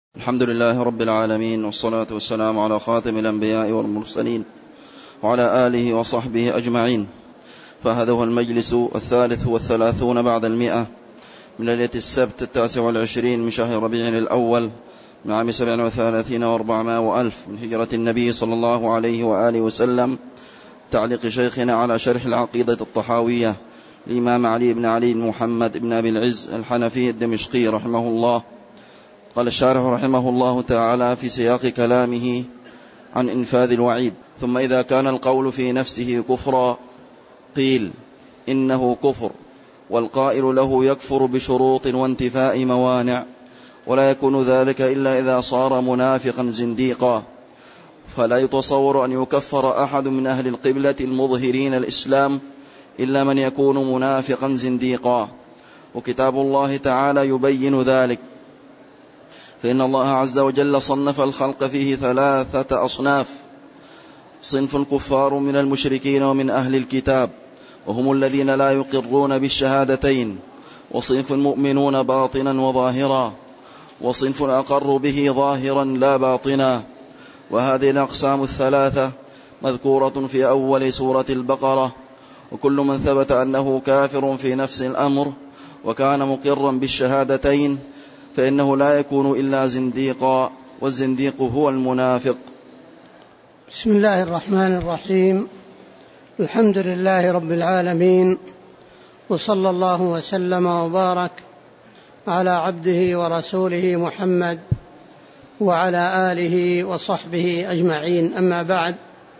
الحمد لله رب العالمين، والصلاة والسلام على خاتم الأنبياء والمرسلين وعلى آله وصحبه أجمعين. فهذا هو المجلس 33 بعد 100 من ليلة السبت 29 من شهر ربيع الأول من عام 37 و400 من هجرة النبي صلى الله عليه وآله وسلم. تعليق شيخنا على شرح العقيدة الطحاوية الإمام علي بن علي بن محمد بن أبي العز الحنفي الدمشقي رحمه الله. قال الشارح رحمه الله تعالى في سياق كلامه عن إنفاذ الوعيد: ثم إذا كان القول في نفسه كفرا قيل إنه كفر، والقائل له يكفر بشروط وانتفاء موانع، ولا يكون ذلك إلا إذا صار منافقا زنديقا، فلا يتصور أن يكفر أحد من أهل القبلة المظهرين الإسلام إلا من يكون منافقا زنديقا. وكتاب الله تعالى يبين ذلك، فإن الله عز وجل صنف الخلق فيه 3 أصناف: صنف الكفار من المشركين ومن أهل الكتاب وهم الذين لا يقرون بالشهادتين، وصنف المؤمنون باطنا وظاهرا، وصنف أقر به ظاهرا لا باطنا. وهذه الأقسام 3 مذكورة في أول سورة البقرة. وكل من ثبت أنه كافر في نفس الأمر وكان مقرا بالشهادتين فإنه لا يكون إلا زنديقا، والزنديق هو المنافق. بسم الله الرحمن الرحيم. الحمد لله رب العالمين، وصلى الله وسلم وبارك على عبده ورسوله محمد وعلى آله وصحبه أجمعين. أما بعد،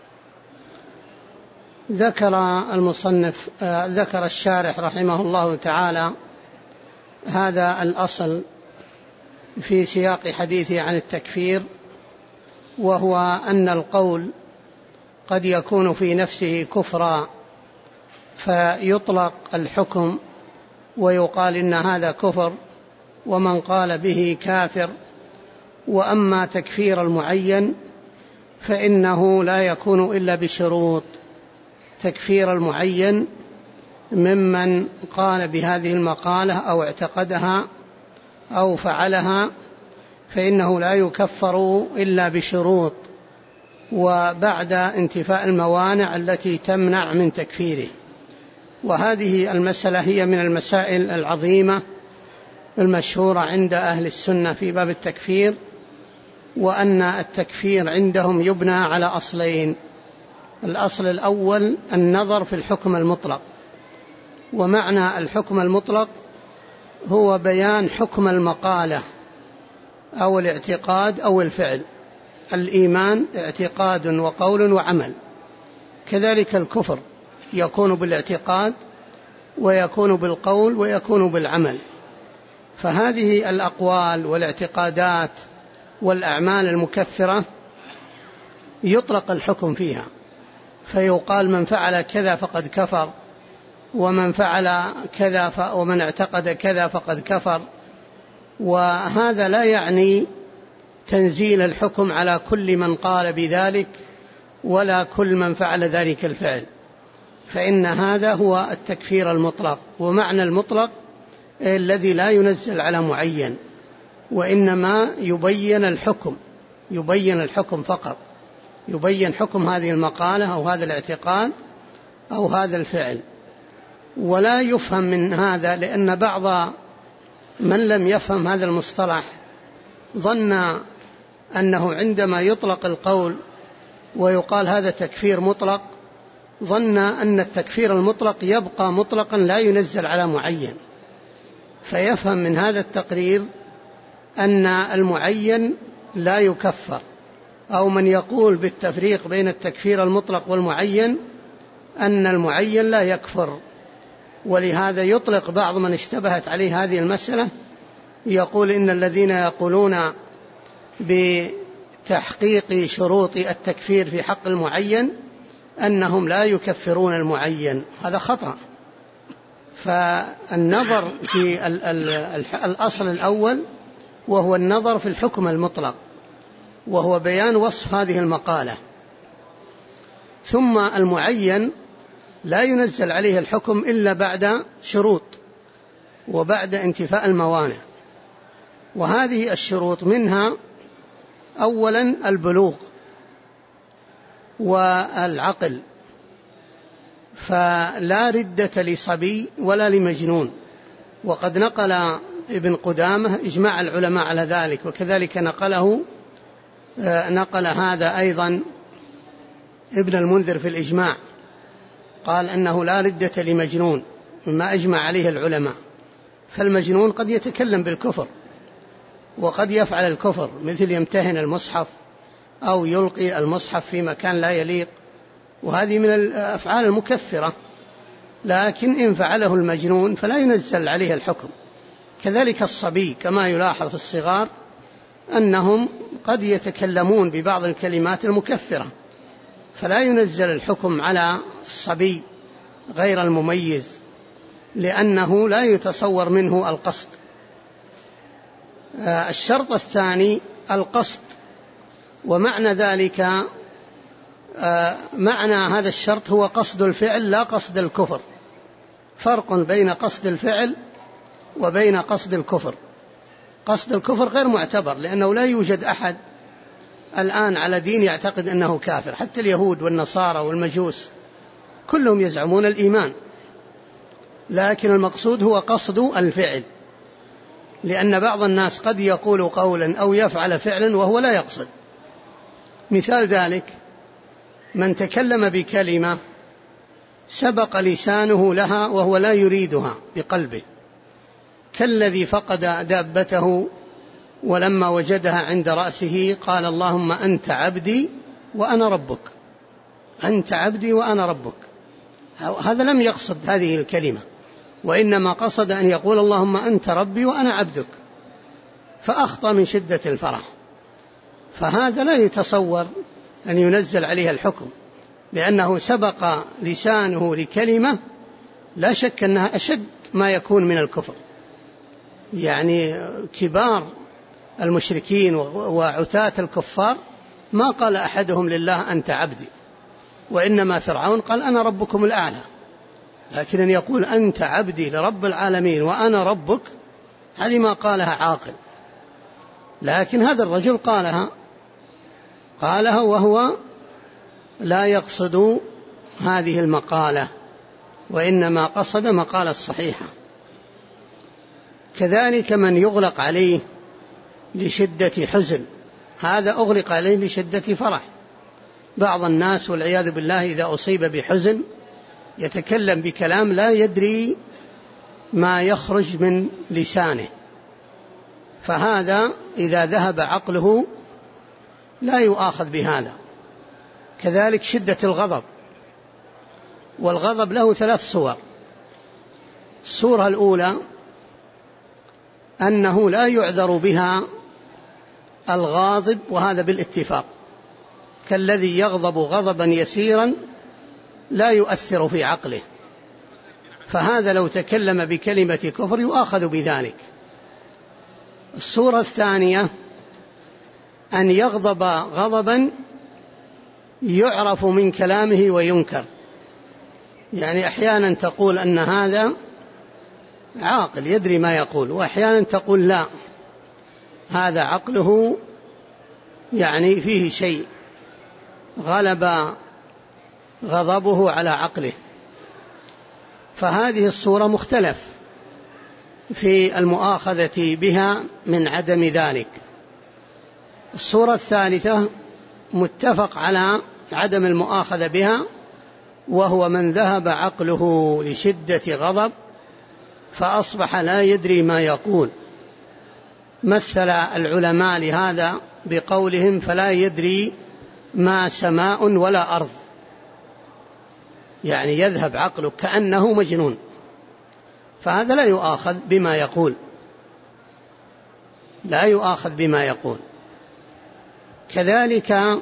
ذكر الشارح رحمه الله تعالى هذا الأصل في سياق حديثه عن التكفير، وهو أن القول قد يكون في نفسه كفرا فيطلق الحكم ويقال إن هذا كفر، ومن قال به كافر. وأما تكفير المعين فإنه لا يكون إلا بشروط. تكفير المعين ممن قال بهذه المقالة أو اعتقدها أو فعلها فإنه لا يكفر إلا بشروط وبعد انتفاء الموانع التي تمنع من تكفيره. وهذه المسألة هي من المسائل العظيمة المشهورة عند أهل السنة في باب التكفير، وأن التكفير عندهم يبنى على أصلين: الأصل الأول النظر في الحكم المطلق، ومعنى الحكم المطلق هو بيان حكم المقالة أو الاعتقاد أو الفعل. الإيمان اعتقاد وقول وعمل، كذلك الكفر يكون بالاعتقاد ويكون بالقول ويكون بالعمل. فهذه الأقوال والاعتقادات والأعمال المكفرة يطلق الحكم فيها، فيقال من فعل كذا فقد كفر، ومن فعل كذا ومن اعتقد كذا فقد كفر. وهذا لا يعني تنزيل الحكم على كل من قال بذلك ولا كل من فعل ذلك الفعل، فإن هذا هو التكفير المطلق. ومعنى المطلق الذي لا ينزل على معين، وإنما يبين الحكم فقط، يبين حكم هذه المقالة أو هذا الاعتقاد أو هذا الفعل. ولا يفهم من هذا، لأن بعض من لم يفهم هذا المصطلح ظن أنه عندما يطلق القول ويقال هذا تكفير مطلق، ظن أن التكفير المطلق يبقى مطلقا لا ينزل على معين، فيفهم من هذا التقرير أن المعين لا يكفر، أو من يقول بالتفريق بين التكفير المطلق والمعين أن المعين لا يكفر. ولهذا يطلق بعض من اشتبهت عليه هذه المسألة يقول إن الذين يقولون بتحقيق شروط التكفير في حق المعين أنهم لا يكفرون المعين. هذا خطأ. فالنظر في الأصل الأول وهو النظر في الحكم المطلق، وهو بيان وصف هذه المقالة. ثم المعين لا ينزل عليه الحكم إلا بعد شروط وبعد انتفاء الموانع. وهذه الشروط منها أولا البلوغ والعقل، فلا ردة لصبي ولا لمجنون، وقد نقل ابن قدامة إجماع العلماء على ذلك، وكذلك نقل هذا أيضا ابن المنذر في الإجماع، قال أنه لا ردة لمجنون مما أجمع عليه العلماء. فالمجنون قد يتكلم بالكفر وقد يفعل الكفر، مثل يمتهن المصحف أو يلقي المصحف في مكان لا يليق، وهذه من الأفعال المكفرة، لكن إن فعله المجنون فلا ينزل عليه الحكم. كذلك الصبي كما يلاحظ في الصغار أنهم قد يتكلمون ببعض الكلمات المكفرة، فلا ينزل الحكم على الصبي غير المميز، لأنه لا يتصور منه القصد. الشرط الثاني القصد، ومعنى ذلك معنى هذا الشرط هو قصد الفعل لا قصد الكفر. فرق بين قصد الفعل وبين قصد الكفر. قصد الكفر غير معتبر، لأنه لا يوجد أحد الآن على دين يعتقد أنه كافر، حتى اليهود والنصارى والمجوس كلهم يزعمون الإيمان، لكن المقصود هو قصد الفعل، لأن بعض الناس قد يقول قولا أو يفعل فعلا وهو لا يقصد. مثال ذلك من تكلم بكلمة سبق لسانه لها وهو لا يريدها بقلبه، كالذي فقد دابته ولما وجدها عند رأسه قال اللهم أنت عبدي وأنا ربك، أنت عبدي وأنا ربك. هذا لم يقصد هذه الكلمة، وإنما قصد أن يقول اللهم أنت ربي وأنا عبدك، فأخطأ من شدة الفرح، فهذا لا يتصور أن ينزل عليه الحكم، لأنه سبق لسانه لكلمة لا شك أنها أشد ما يكون من الكفر. يعني كبار المشركين وعتاة الكفار ما قال أحدهم لله أنت عبدي، وإنما فرعون قال أنا ربكم الأعلى، لكن أن يقول أنت عبدي لرب العالمين وأنا ربك، هذه ما قالها عاقل. لكن هذا الرجل قالها وهو لا يقصد هذه المقالة، وإنما قصد مقالة الصحيحة. كذلك من يغلق عليه لشدة حزن، هذا أغلق عليه لشدة فرح. بعض الناس والعياذ بالله إذا أصيب بحزن يتكلم بكلام لا يدري ما يخرج من لسانه، فهذا إذا ذهب عقله لا يؤاخذ بهذا. كذلك شدة الغضب، والغضب له 3 صور. الصورة الأولى أنه لا يعذر بها الغاضب، وهذا بالاتفاق، كالذي يغضب غضبا يسيرا لا يؤثر في عقله، فهذا لو تكلم بكلمة كفر يؤاخذ بذلك. الصورة الثانية أن يغضب غضبا يعرف من كلامه وينكر، يعني أحيانا تقول أن هذا عاقل يدري ما يقول، وأحيانا تقول لا هذا عقله يعني فيه شيء غلب غضبه على عقله، فهذه الصورة مختلف في المؤاخذة بها من عدم ذلك. الصورة الثالثة متفق على عدم المؤاخذة بها، وهو من ذهب عقله لشدة غضب فأصبح لا يدري ما يقول. مثل العلماء لهذا بقولهم فلا يدري ما سماء ولا أرض، يعني يذهب عقله كأنه مجنون، فهذا لا يؤاخذ بما يقول، لا يؤاخذ بما يقول. كذلك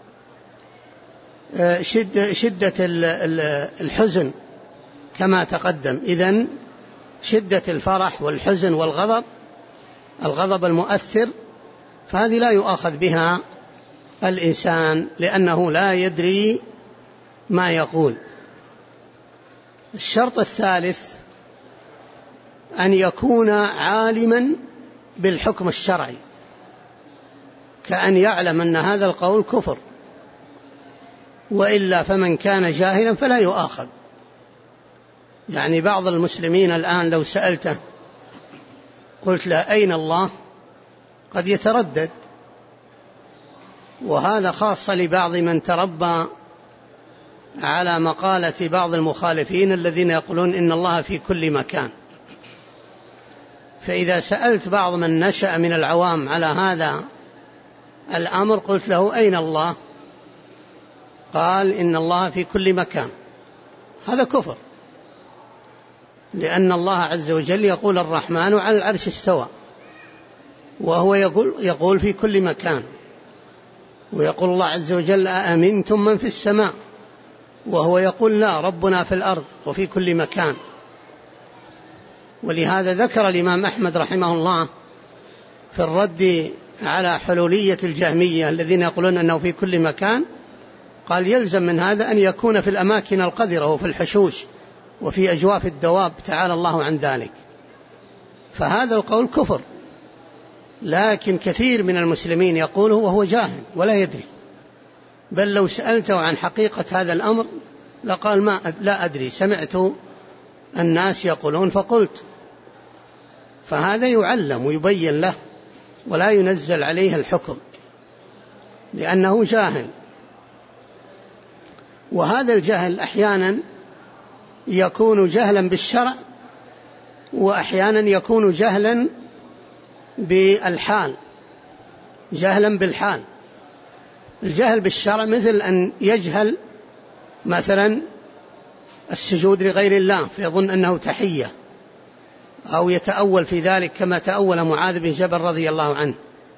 شدة الحزن كما تقدم. إذن شدة الفرح والحزن والغضب، الغضب المؤثر، فهذه لا يؤاخذ بها الإنسان لأنه لا يدري ما يقول. الشرط الثالث أن يكون عالما بالحكم الشرعي، كأن يعلم أن هذا القول كفر، وإلا فمن كان جاهلا فلا يؤاخذ. يعني بعض المسلمين الآن لو سألته قلت له أين الله قد يتردد، وهذا خاصة لبعض من تربى على مقالة بعض المخالفين الذين يقولون إن الله في كل مكان. فإذا سألت بعض من نشأ من العوام على هذا الأمر قلت له أين الله؟ قال إن الله في كل مكان. هذا كفر، لأن الله عز وجل يقول الرحمن على العرش استوى، وهو يقول في كل مكان، ويقول الله عز وجل أأمنتم من في السماء، وهو يقول لا، ربنا في الأرض وفي كل مكان. ولهذا ذكر الإمام أحمد رحمه الله في الرد على حلولية الجهمية الذين يقولون أنه في كل مكان، قال يلزم من هذا أن يكون في الأماكن القذرة وفي الحشوش وفي أجواف الدواب، تعالى الله عن ذلك. فهذا القول كفر، لكن كثير من المسلمين يقوله وهو جاهل ولا يدري، بل لو سألته عن حقيقة هذا الأمر لقال لا أدري، سمعت الناس يقولون فقلت. فهذا يعلم ويبين له ولا ينزل عليه الحكم لأنه جاهل. وهذا الجهل أحيانا يكون جهلا بالشرع، وأحيانا يكون جهلا بالحال، جهلا بالحال. الجهل بالشرع مثل أن يجهل مثلا السجود لغير الله فيظن أنه تحية، أو يتأول في ذلك كما تأول معاذ بن جبل رضي الله عنه.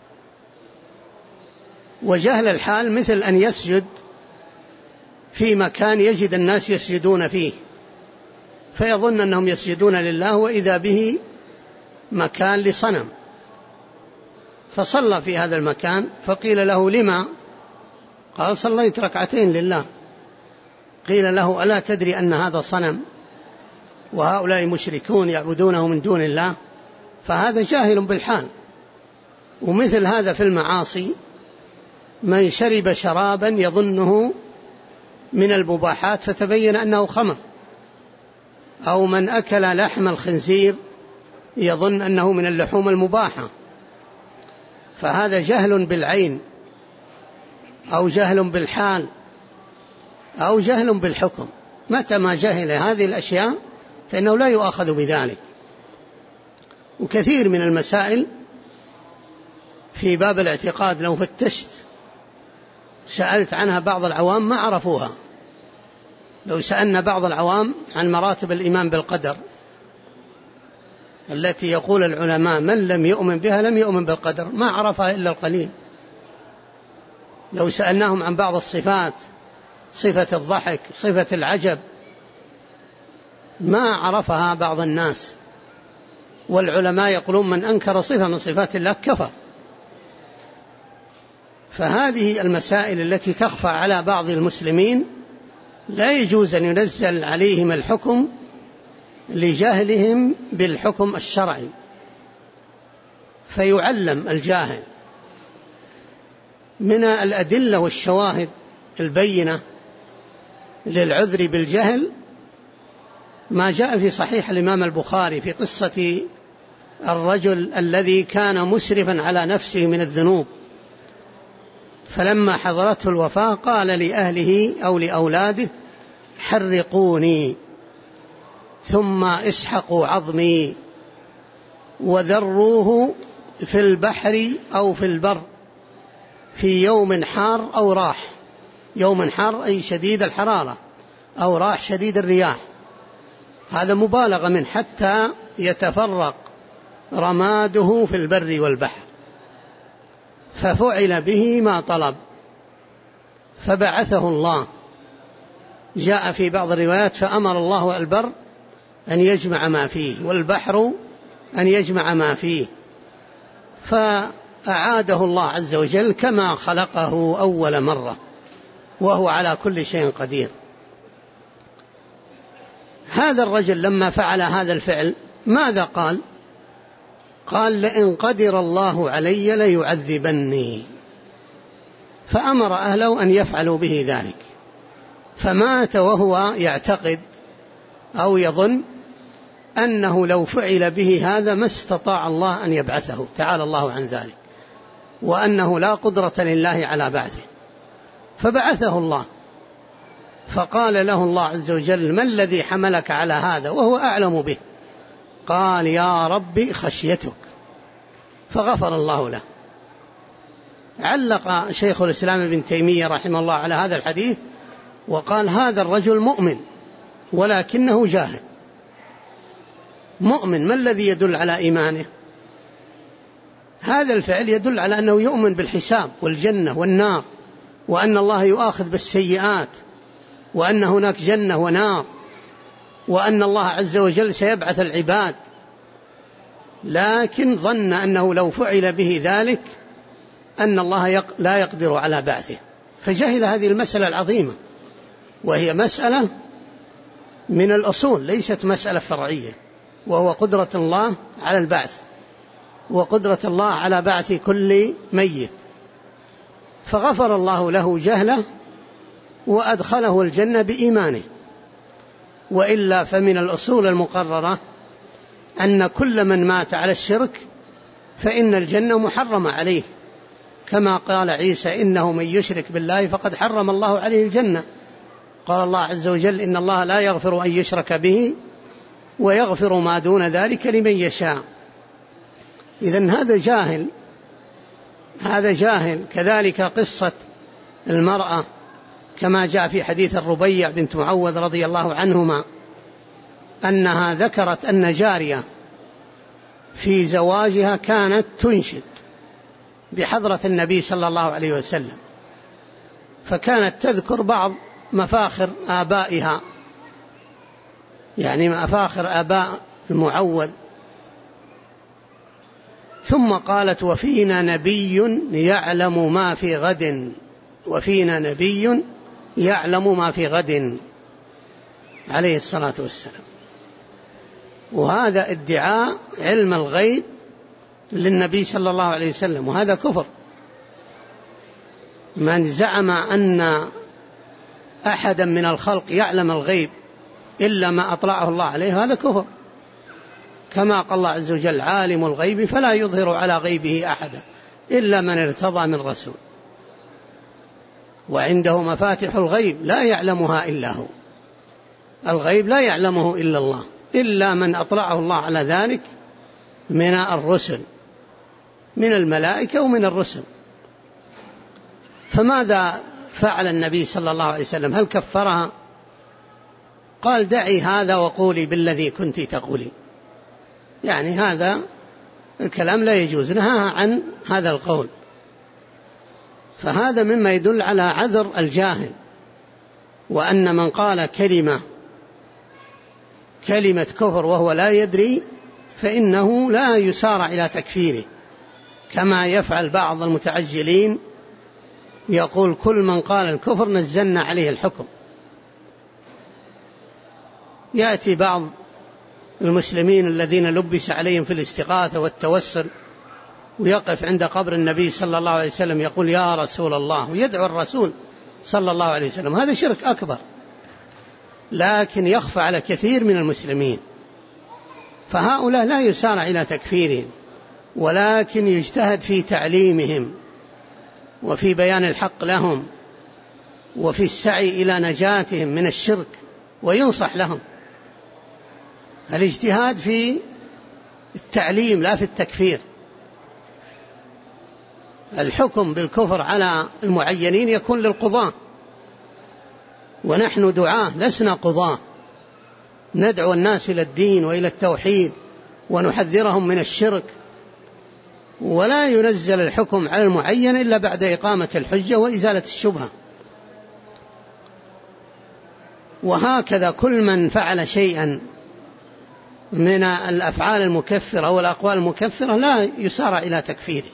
وجهل الحال مثل أن يسجد في مكان يجد الناس يسجدون فيه فيظن أنهم يسجدون لله، وإذا به مكان لصنم، فصلى في هذا المكان فقيل له لما؟ قال صليت ركعتين لله. قيل له ألا تدري أن هذا صنم وهؤلاء مشركون يعبدونه من دون الله؟ فهذا جاهل بالحال. ومثل هذا في المعاصي، من شرب شرابا يظنه من المباحات فتبين أنه خمر، أو من أكل لحم الخنزير يظن أنه من اللحوم المباحة، فهذا جهل بالعين أو جهل بالحال أو جهل بالحكم. متى ما جهل هذه الأشياء فإنه لا يؤاخذ بذلك. وكثير من المسائل في باب الاعتقاد لو فتشت سألت عنها بعض العوام ما عرفوها. لو سألنا بعض العوام عن مراتب الإيمان بالقدر التي يقول العلماء من لم يؤمن بها لم يؤمن بالقدر، ما عرفها إلا القليل. لو سألناهم عن بعض الصفات، صفة الضحك، صفة العجب، ما عرفها بعض الناس. والعلماء يقولون من أنكر صفة من صفات الله كفر. فهذه المسائل التي تخفى على بعض المسلمين لا يجوز أن ينزل عليهم الحكم لجهلهم بالحكم الشرعي، فيعلم الجاهل. من الأدلة والشواهد البينة للعذر بالجهل ما جاء في صحيح الإمام البخاري في قصة الرجل الذي كان مسرفا على نفسه من الذنوب، فلما حضرته الوفاة قال لأهله أو لأولاده حرقوني ثم اسحقوا عظمي وذروه في البحر أو في البر في يوم حار أو راح. يوم حار أي شديد الحرارة، أو راح شديد الرياح. هذا مبالغة من حتى يتفرق رماده في البر والبحر. ففعل به ما طلب فبعثه الله. جاء في بعض الروايات فأمر الله البر أن يجمع ما فيه والبحر أن يجمع ما فيه، فأعاده الله عز وجل كما خلقه أول مرة، وهو على كل شيء قدير. هذا الرجل لما فعل هذا الفعل ماذا قال؟ قال لئن قدر الله علي ليعذبني، فأمر أهله أن يفعلوا به ذلك، فمات وهو يعتقد أو يظن أنه لو فعل به هذا ما استطاع الله أن يبعثه، تعالى الله عن ذلك، وأنه لا قدرة لله على بعثه، فبعثه الله. فقال له الله عز وجل: ما الذي حملك على هذا؟ وهو أعلم به. قال: يا ربي خشيتك. فغفر الله له. علق شيخ الإسلام ابن تيمية رحمه الله على هذا الحديث وقال: هذا الرجل مؤمن ولكنه جاهل. مؤمن، ما الذي يدل على إيمانه؟ هذا الفعل يدل على أنه يؤمن بالحساب والجنة والنار، وأن الله يؤاخذ بالسيئات، وأن هناك جنة ونار، وأن الله عز وجل سيبعث العباد، لكن ظن أنه لو فعل به ذلك أن الله لا يقدر على بعثه، فجهل هذه المسألة العظيمة، وهي مسألة من الأصول، ليست مسألة فرعية، وهو قدرة الله على البعث، وقدرة الله على بعث كل ميت. فغفر الله له جهله وأدخله الجنة بإيمانه. وإلا فمن الأصول المقررة أن كل من مات على الشرك فإن الجنة محرمة عليه، كما قال عيسى: إنه من يشرك بالله فقد حرم الله عليه الجنة. قال الله عز وجل: إن الله لا يغفر أن يشرك به ويغفر ما دون ذلك لمن يشاء. إذن هذا جاهل. كذلك قصة المرأة كما جاء في حديث الربيع بنت معوذ رضي الله عنهما، أنها ذكرت أن جارية في زواجها كانت تنشد بحضرة النبي صلى الله عليه وسلم، فكانت تذكر بعض مفاخر آبائها، يعني مفاخر آباء المعوذ، ثم قالت: وفينا نبي يعلم ما في غد، وفينا نبي يعلم ما في غد، عليه الصلاة والسلام. وهذا ادعاء علم الغيب للنبي صلى الله عليه وسلم، وهذا كفر. من زعم أن أحدا من الخلق يعلم الغيب إلا ما أطلعه الله عليه هذا كفر، كما قال الله عز وجل: عالم الغيب فلا يظهر على غيبه أحدا إلا من ارتضى من رسول، وعنده مفاتح الغيب لا يعلمها إلا هو. الغيب لا يعلمه إلا الله، إلا من أطلعه الله على ذلك من الرسل، من الملائكة ومن الرسل. فماذا فعل النبي صلى الله عليه وسلم؟ هل كفرها؟ قال: دعي هذا وقولي بالذي كنت تقولي. يعني هذا الكلام لا يجوز، نهاها عن هذا القول. فهذا مما يدل على عذر الجاهل، وأن من قال كلمة كفر وهو لا يدري فإنه لا يسارع إلى تكفيره، كما يفعل بعض المتعجلين، يقول: كل من قال الكفر نزلنا عليه الحكم. يأتي بعض المسلمين الذين لبس عليهم في الاستغاثة والتوسل ويقف عند قبر النبي صلى الله عليه وسلم يقول: يا رسول الله، ويدعو الرسول صلى الله عليه وسلم. هذا شرك أكبر، لكن يخفى على كثير من المسلمين، فهؤلاء لا يسارع إلى تكفيرهم، ولكن يجتهد في تعليمهم وفي بيان الحق لهم وفي السعي إلى نجاتهم من الشرك، وينصح لهم. الاجتهاد في التعليم لا في التكفير. الحكم بالكفر على المعينين يكون للقضاة، ونحن دعاة لسنا قضاة، ندعو الناس إلى الدين وإلى التوحيد ونحذرهم من الشرك، ولا ينزل الحكم على المعين إلا بعد إقامة الحجة وإزالة الشبهة. وهكذا كل من فعل شيئا من الأفعال المكفرة والأقوال المكفرة لا يسارع إلى تكفيره.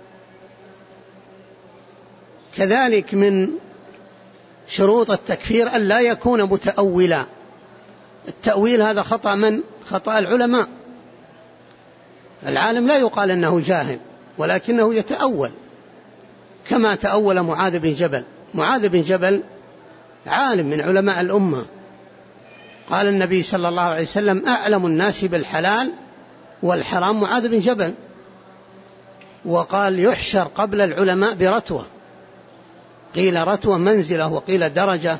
كذلك من شروط التكفير أن لا يكون متأولا. التأويل هذا خطأ العلماء، العالم لا يقال أنه جاهل، ولكنه يتأول، كما تأول معاذ بن جبل. معاذ بن جبل عالم من علماء الأمة، قال النبي صلى الله عليه وسلم: أعلم الناس بالحلال والحرام معاذ بن جبل. وقال: يحشر قبل العلماء برتوة، قيل رتوة منزلة وقيل درجة،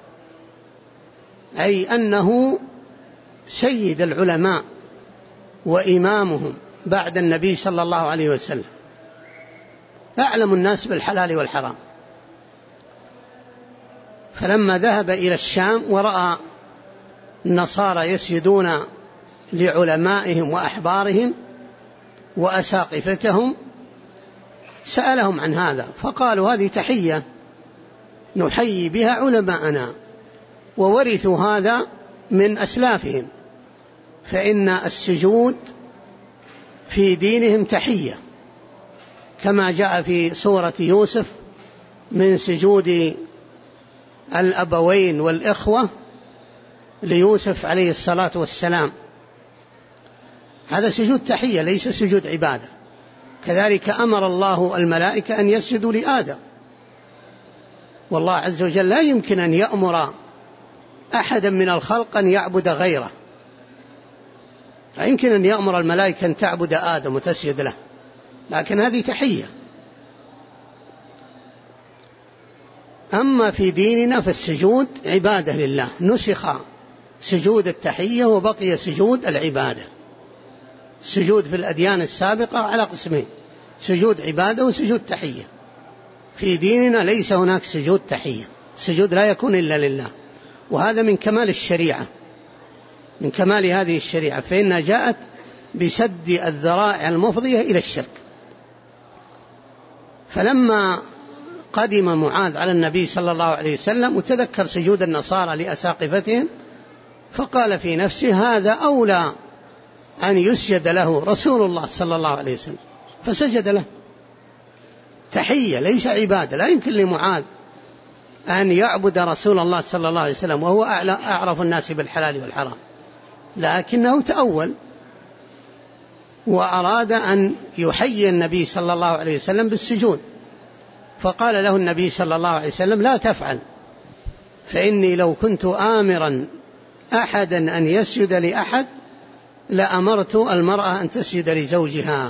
أي أنه سيد العلماء وإمامهم بعد النبي صلى الله عليه وسلم، أعلم الناس بالحلال والحرام. فلما ذهب إلى الشام ورأى النصارى يسجدون لعلمائهم وأحبارهم وأساقفتهم سألهم عن هذا، فقالوا: هذه تحية نحيي بها علماءنا، وورثوا هذا من أسلافهم، فإن السجود في دينهم تحية، كما جاء في سورة يوسف من سجود الأبوين والإخوة ليوسف عليه الصلاة والسلام، هذا سجود تحية ليس سجود عبادة. كذلك أمر الله الملائكة أن يسجدوا لآدم، والله عز وجل لا يمكن أن يأمر أحدا من الخلق أن يعبد غيره، لا يمكن أن يأمر الملائكة أن تعبد آدم وتسجد له، لكن هذه تحية. أما في ديننا فالسجود عبادة لله، نسخ سجود التحية وبقي سجود العبادة. السجود في الأديان السابقة على قسمين: سجود عبادة وسجود تحية. في ديننا ليس هناك سجود تحية، السجود لا يكون إلا لله، وهذا من كمال الشريعة، من كمال هذه الشريعة، فإنها جاءت بسد الذرائع المفضية إلى الشرك. فلما قدم معاذ على النبي صلى الله عليه وسلم وتذكر سجود النصارى لأساقفتهم، فقال في نفسه: هذا أولى أن يسجد له رسول الله صلى الله عليه وسلم، فسجد له. تحية ليس عبادة، لا يمكن لمعاذ أن يعبد رسول الله صلى الله عليه وسلم وهو أعرف الناس بالحلال والحرام، لكنه تأول وأراد أن يحيي النبي صلى الله عليه وسلم بالسجود، فقال له النبي صلى الله عليه وسلم: لا تفعل، فإني لو كنت آمرا أحدا أن يسجد لأحد لأمرت المرأة أن تسجد لزوجها.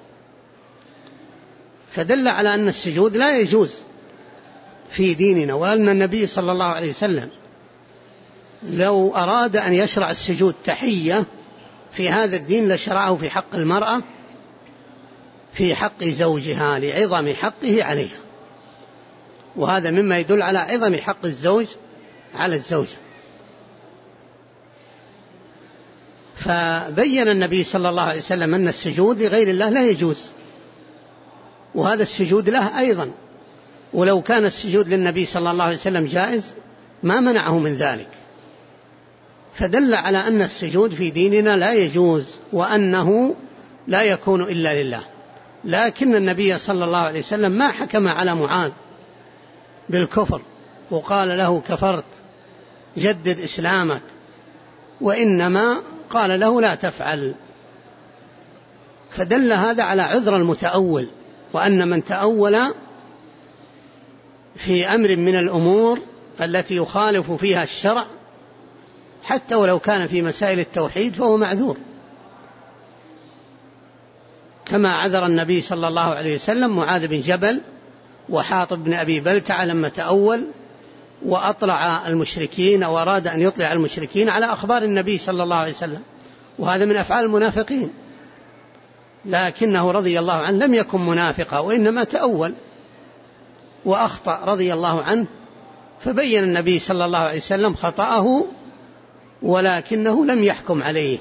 فدل على أن السجود لا يجوز في ديننا، وأن النبي صلى الله عليه وسلم لو أراد أن يشرع السجود تحية في هذا الدين لشرعه في حق المرأة في حق زوجها لعظم حقه عليها، وهذا مما يدل على عظم حق الزوج على الزوجة. فبين النبي صلى الله عليه وسلم أن السجود لغير الله لا يجوز، وهذا السجود له أيضا، ولو كان السجود للنبي صلى الله عليه وسلم جائز ما منعه من ذلك. فدل على أن السجود في ديننا لا يجوز، وأنه لا يكون إلا لله. لكن النبي صلى الله عليه وسلم ما حكم على معاذ بالكفر وقال له: كفرت جدد إسلامك، وإنما قال له: لا تفعل. فدل هذا على عذر المتأول، وأن من تأول في أمر من الأمور التي يخالف فيها الشرع حتى ولو كان في مسائل التوحيد فهو معذور، كما عذر النبي صلى الله عليه وسلم معاذ بن جبل وحاطب بن أبي بلتعة لما تأول وأطلع المشركين أو أراد أن يطلع المشركين على أخبار النبي صلى الله عليه وسلم، وهذا من أفعال المنافقين، لكنه رضي الله عنه لم يكن منافقا، وإنما تأول وأخطأ رضي الله عنه، فبين النبي صلى الله عليه وسلم خطأه ولكنه لم يحكم عليه.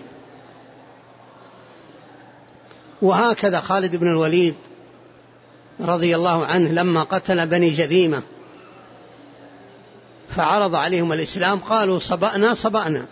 وهكذا خالد بن الوليد رضي الله عنه لما قتل بني جذيمة فعرض عليهم الإسلام قالوا: صبأنا صبأنا،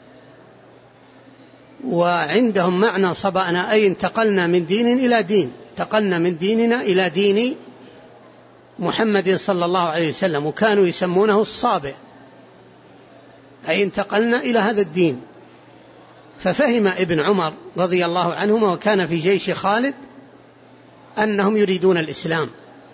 وعندهم معنى صبأنا أي انتقلنا من دين إلى دين، انتقلنا من ديننا إلى دين محمد صلى الله عليه وسلم، وكانوا يسمونه الصابئ، أي انتقلنا إلى هذا الدين. ففهم ابن عمر رضي الله عنهما وكان في جيش خالد أنهم يريدون الإسلام،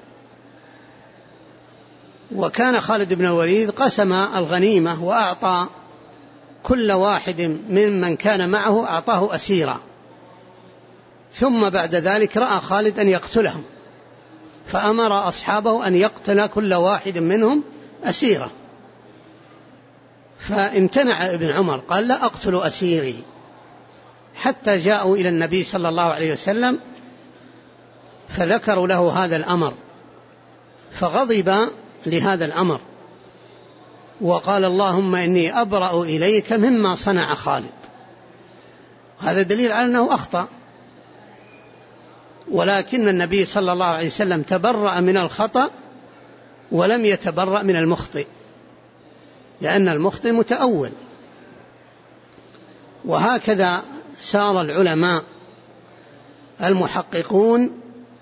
وكان خالد بن الوليد قسم الغنيمة وأعطى كل واحد ممن كان معه أعطاه أسيرا، ثم بعد ذلك رأى خالد أن يقتلهم فأمر أصحابه أن يقتل كل واحد منهم أسيرا، فامتنع ابن عمر قال لا أقتل أسيري، حتى جاءوا إلى النبي صلى الله عليه وسلم فذكروا له هذا الأمر فغضب لهذا الأمر وقال اللهم إني أبرأ إليك مما صنع خالد. هذا دليل على أنه أخطأ، ولكن النبي صلى الله عليه وسلم تبرأ من الخطأ ولم يتبرأ من المخطئ، لأن المخطئ متأول. وهكذا سار العلماء المحققون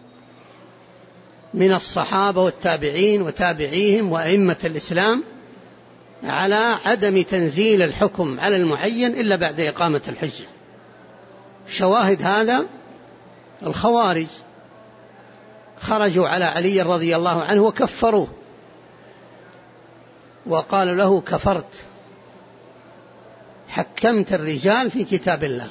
من الصحابة والتابعين وتابعيهم وأئمة الإسلام على عدم تنزيل الحكم على المعين إلا بعد إقامة الحجة. شواهد هذا الخوارج خرجوا على علي رضي الله عنه وكفروه وقالوا له كفرت، حكمت الرجال في كتاب الله.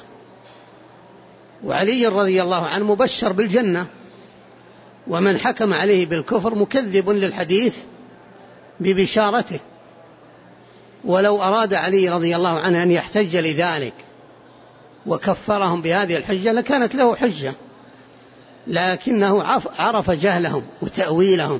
وعلي رضي الله عنه مبشر بالجنة، ومن حكم عليه بالكفر مكذب للحديث ببشارته. ولو أراد علي رضي الله عنه أن يحتج لذلك وكفرهم بهذه الحجة لكانت له حجة، لكنه عرف جهلهم وتأويلهم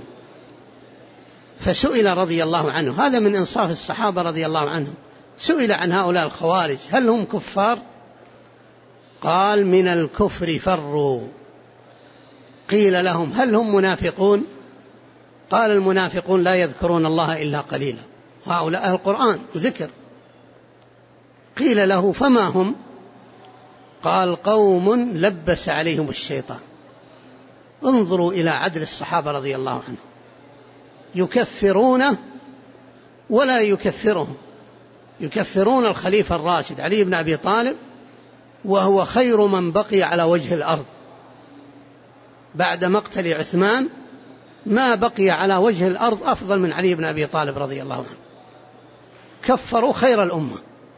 فسئل رضي الله عنه. هذا من إنصاف الصحابة رضي الله عنهم. سئل عن هؤلاء الخوارج هل هم كفار؟ قال من الكفر فروا. قيل لهم هل هم منافقون؟ قال المنافقون لا يذكرون الله إلا قليلا، وهؤلاء أهل القرآن وذكر. قيل له فما هم؟ قال قوم لبس عليهم الشيطان. انظروا إلى عدل الصحابة رضي الله عنهم، يكفرونه ولا يكفرهم. يكفرون الخليفة الراشد علي بن أبي طالب وهو خير من بقي على وجه الأرض بعد مقتل عثمان، ما بقي على وجه الأرض أفضل من علي بن أبي طالب رضي الله عنه. كفروا خير الأمة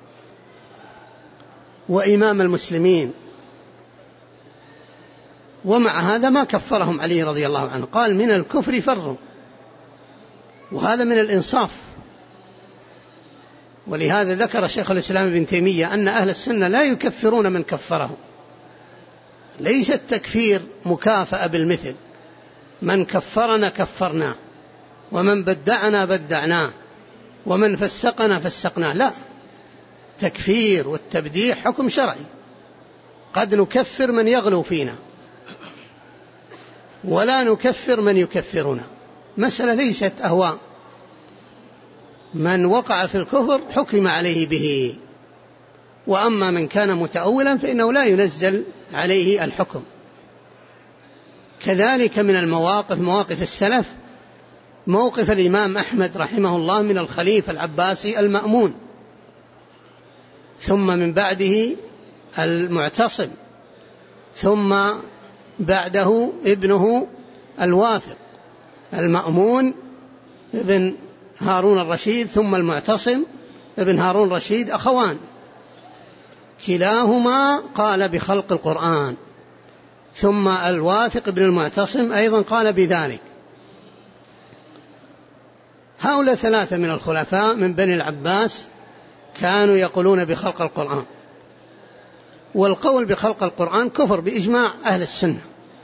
وإمام المسلمين، ومع هذا ما كفرهم علي رضي الله عنه، قال من الكفر فروا. وهذا من الإنصاف. ولهذا ذكر شيخ الإسلام ابن تيمية أن أهل السنة لا يكفرون من كفرهم. ليس التكفير مكافأة بالمثل، من كفرنا كفرنا، ومن بدعنا بدعناه، ومن فسقنا فسقناه. لا، تكفير والتبديع حكم شرعي. قد نكفر من يغلو فينا ولا نكفر من يكفرنا. مسألة ليست أهواء. من وقع في الكفر حكم عليه به، وأما من كان متأولا فإنه لا ينزل عليه الحكم. كذلك من المواقف مواقف السلف موقف الإمام أحمد رحمه الله من الخليفة العباسي المأمون، ثم من بعده المعتصم، ثم بعده ابنه الواثق. المأمون ابن هارون الرشيد ثم المعتصم ابن هارون الرشيد أخوان، كلاهما قال بخلق القرآن، ثم الواثق ابن المعتصم أيضا قال بذلك. هؤلاء ثلاثة من الخلفاء من بني العباس كانوا يقولون بخلق القرآن. والقول بخلق القرآن كفر بإجماع أهل السنة،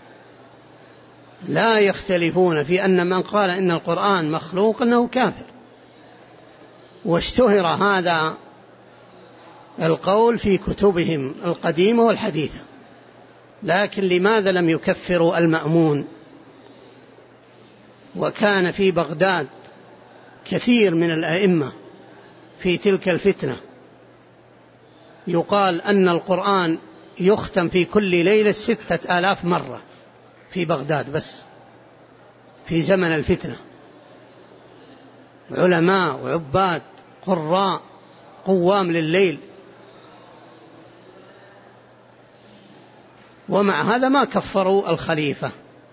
لا يختلفون في أن من قال إن القرآن مخلوق أنه كافر. واشتهر هذا القول في كتبهم القديمة والحديثة. لكن لماذا لم يكفروا المأمون؟ وكان في بغداد كثير من الأئمة في تلك الفتنة يقال أن القرآن يختم في كل ليلة 6000 مرة في بغداد بس في زمن الفتنة. علماء وعباد قراء قوام لليل ومع هذا ما كفروا الخليفة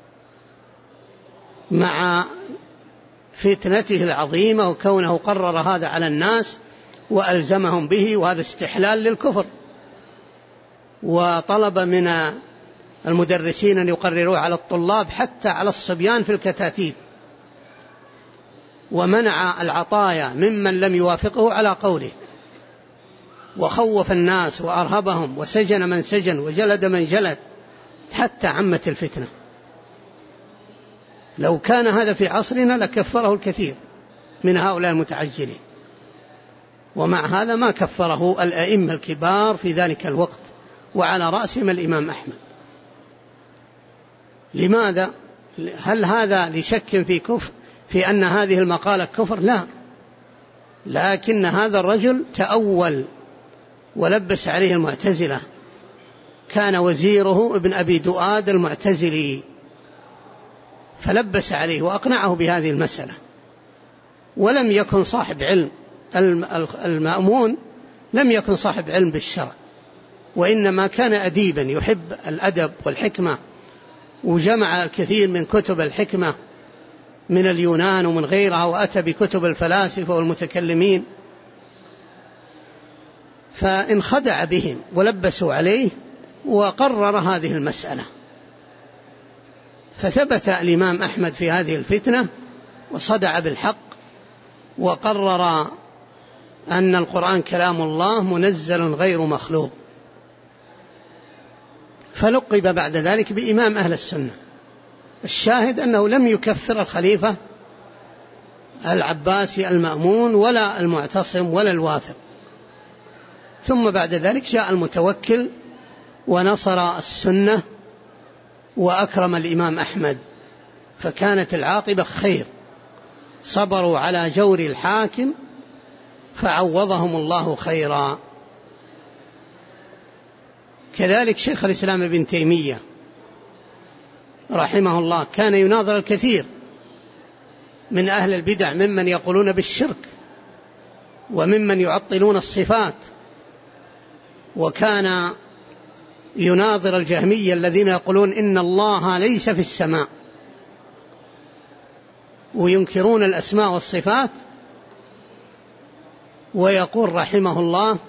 مع فتنته العظيمة وكونه قرر هذا على الناس وألزمهم به، وهذا استحلال للكفر. وطلب من المدرسين أن يقرروا على الطلاب حتى على الصبيان في الكتاتيب، ومنع العطايا ممن لم يوافقه على قوله، وخوف الناس وأرهبهم، وسجن من سجن وجلد من جلد، حتى عمت الفتنة. لو كان هذا في عصرنا لكفره الكثير من هؤلاء المتعجلين، ومع هذا ما كفره الأئمة الكبار في ذلك الوقت، وعلى رأسهم الإمام أحمد. لماذا؟ هل هذا لشك في كفر، في أن هذه المقالة كفر؟ لا، لكن هذا الرجل تأول ولبس عليه المعتزلة. كان وزيره ابن أبي دؤاد المعتزلي، فلبس عليه وأقنعه بهذه المسألة، ولم يكن صاحب علم. المأمون لم يكن صاحب علم بالشرع، وإنما كان أديبا يحب الأدب والحكمة، وجمع الكثير من كتب الحكمة من اليونان ومن غيرها، وأتى بكتب الفلاسفة والمتكلمين، فانخدع بهم ولبسوا عليه وقرر هذه المسألة. فثبت الإمام أحمد في هذه الفتنة وصدع بالحق، وقرر أن القرآن كلام الله منزل غير مخلوق، فلقب بعد ذلك بإمام أهل السنة. الشاهد أنه لم يكفر الخليفة العباسي المأمون ولا المعتصم ولا الواثق. ثم بعد ذلك جاء المتوكل ونصر السنة وأكرم الإمام أحمد، فكانت العاقبة خير. صبروا على جور الحاكم فعوضهم الله خيرا. كذلك شيخ الإسلام ابن تيمية رحمه الله كان يناظر الكثير من أهل البدع، ممن يقولون بالشرك وممن يعطلون الصفات، وكان يناظر الجهمية الذين يقولون إن الله ليس في السماء وينكرون الأسماء والصفات، ويقول رحمه الله: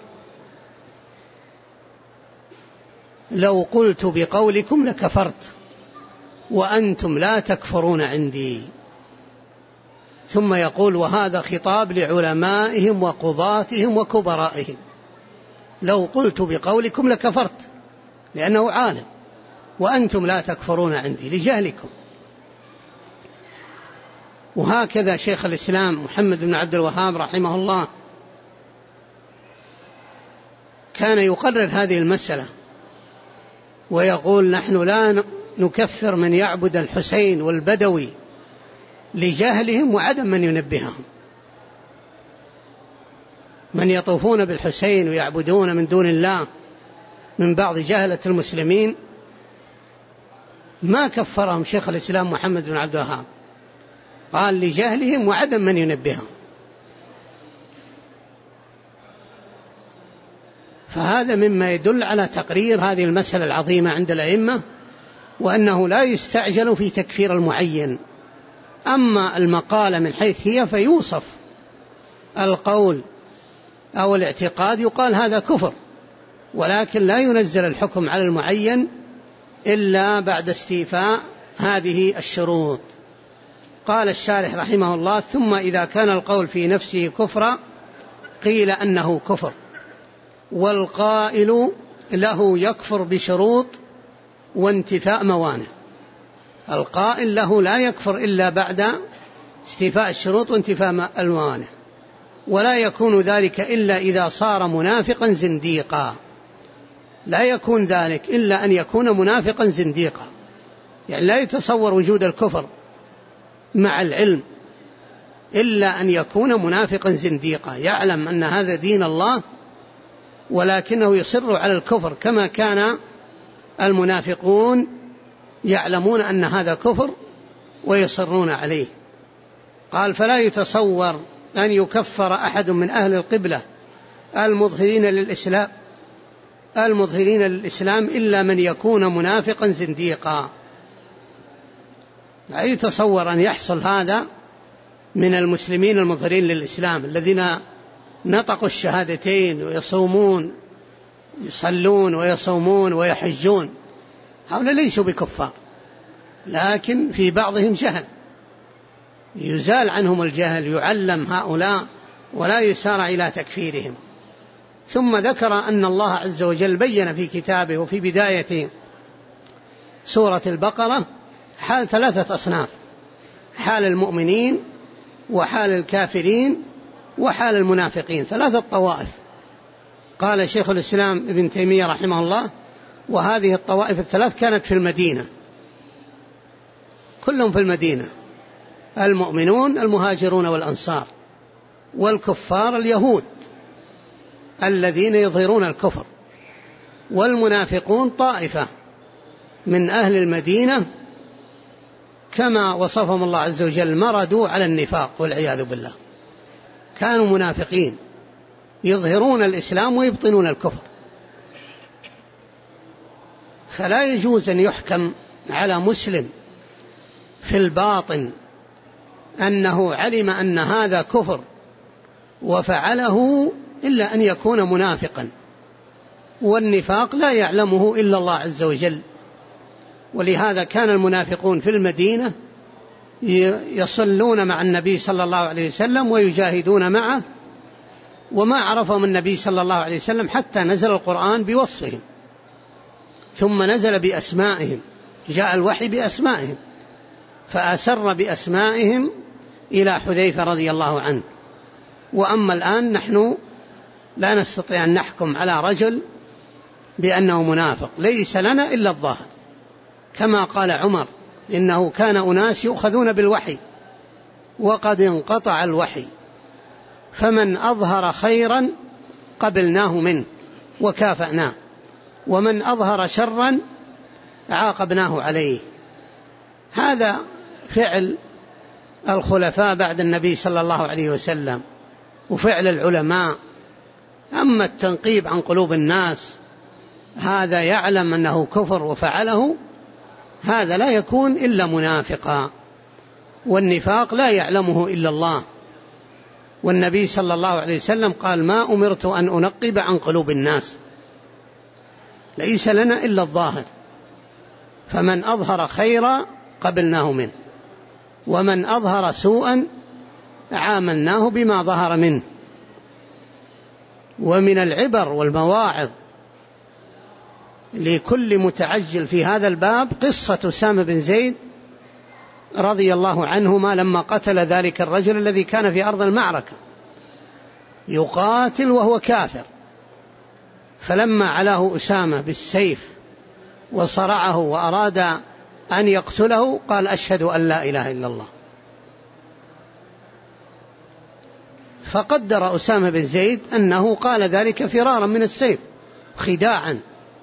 لو قلت بقولكم لكفرت وأنتم لا تكفرون عندي. ثم يقول: وهذا خطاب لعلمائهم وقضاتهم وكبرائهم، لو قلت بقولكم لكفرت لأنه عالم، وأنتم لا تكفرون عندي لجهلكم. وهكذا شيخ الإسلام محمد بن عبد الوهاب رحمه الله كان يقرر هذه المسألة ويقول: نحن لا نكفر من يعبد الحسين والبدوي لجهلهم وعدم من ينبههم. من يطوفون بالحسين ويعبدون من دون الله من بعض جهلة المسلمين ما كفرهم شيخ الإسلام محمد بن عبد الوهاب، قال: لجهلهم وعدم من ينبههم. فهذا مما يدل على تقرير هذه المسألة العظيمة عند الأئمة، وأنه لا يستعجل في تكفير المعين. أما المقالة من حيث هي فيوصف القول أو الاعتقاد، يقال هذا كفر، ولكن لا ينزل الحكم على المعين إلا بعد استيفاء هذه الشروط. قال الشارح رحمه الله: ثم إذا كان القول في نفسه كفرا قيل أنه كفر، والقائل له يكفر بشروط وانتفاء موانع. القائل له لا يكفر إلا بعد استيفاء الشروط وانتفاء الموانع، ولا يكون ذلك إلا إذا صار منافقا زنديقا. لا يكون ذلك إلا أن يكون منافقا زنديقا، يعني لا يتصور وجود الكفر مع العلم إلا أن يكون منافقا زنديقا، يعلم أن هذا دين الله ولكنه يصر على الكفر، كما كان المنافقون يعلمون أن هذا كفر ويصرون عليه. قال: فلا يتصور أن يكفر أحد من أهل القبلة المظهرين للإسلام المظهرين للإسلام إلا من يكون منافقا زنديقا. لا يتصور أن يحصل هذا من المسلمين المظهرين للإسلام الذين نطقوا الشهادتين ويصومون، يصلون ويصومون ويحجون، هؤلاء ليسوا بكفار، لكن في بعضهم جهل، يزال عنهم الجهل، يعلم هؤلاء ولا يسارع إلى تكفيرهم. ثم ذكر أن الله عز وجل بين في كتابه وفي بداية سورة البقرة حال 3 أصناف: حال المؤمنين وحال الكافرين وحال المنافقين، 3 طوائف. قال شيخ الإسلام ابن تيمية رحمه الله: وهذه الطوائف ال3 كانت في المدينة، كلهم في المدينة: المؤمنون المهاجرون والأنصار، والكفار اليهود الذين يظهرون الكفر، والمنافقون طائفة من أهل المدينة كما وصفهم الله عز وجل، مردوا على النفاق والعياذ بالله، كانوا منافقين يظهرون الإسلام ويبطنون الكفر. فلا يجوز أن يحكم على مسلم في الباطن أنه علم أن هذا كفر وفعله إلا أن يكون منافقا، والنفاق لا يعلمه إلا الله عز وجل. ولهذا كان المنافقون في المدينة يصلون مع النبي صلى الله عليه وسلم ويجاهدون معه، وما عرفهم النبي صلى الله عليه وسلم حتى نزل القرآن بوصفهم، ثم نزل بأسمائهم، جاء الوحي بأسمائهم، فأسر بأسمائهم إلى حذيفة رضي الله عنه. وأما الآن نحن لا نستطيع أن نحكم على رجل بأنه منافق، ليس لنا إلا الظاهر، كما قال عمر: إنه كان أناس يؤخذون بالوحي وقد انقطع الوحي، فمن أظهر خيرا قبلناه منه وكافأناه، ومن أظهر شرا عاقبناه عليه. هذا فعل الخلفاء بعد النبي صلى الله عليه وسلم وفعل العلماء. أما التنقيب عن قلوب الناس، هذا يعلم أنه كفر وفعله، هذا لا يكون إلا منافقا، والنفاق لا يعلمه إلا الله. والنبي صلى الله عليه وسلم قال: ما أمرت أن أنقب عن قلوب الناس، ليس لنا إلا الظاهر، فمن أظهر خيرا قبلناه منه، ومن أظهر سوءا عاملناه بما ظهر منه. ومن العبر والمواعظ لكل متعجل في هذا الباب قصة أسامة بن زيد رضي الله عنهما لما قتل ذلك الرجل الذي كان في أرض المعركة يقاتل وهو كافر، فلما علاه أسامة بالسيف وصرعه وأراد أن يقتله قال: أشهد أن لا إله إلا الله. فقدر أسامة بن زيد أنه قال ذلك فرارا من السيف خداعا،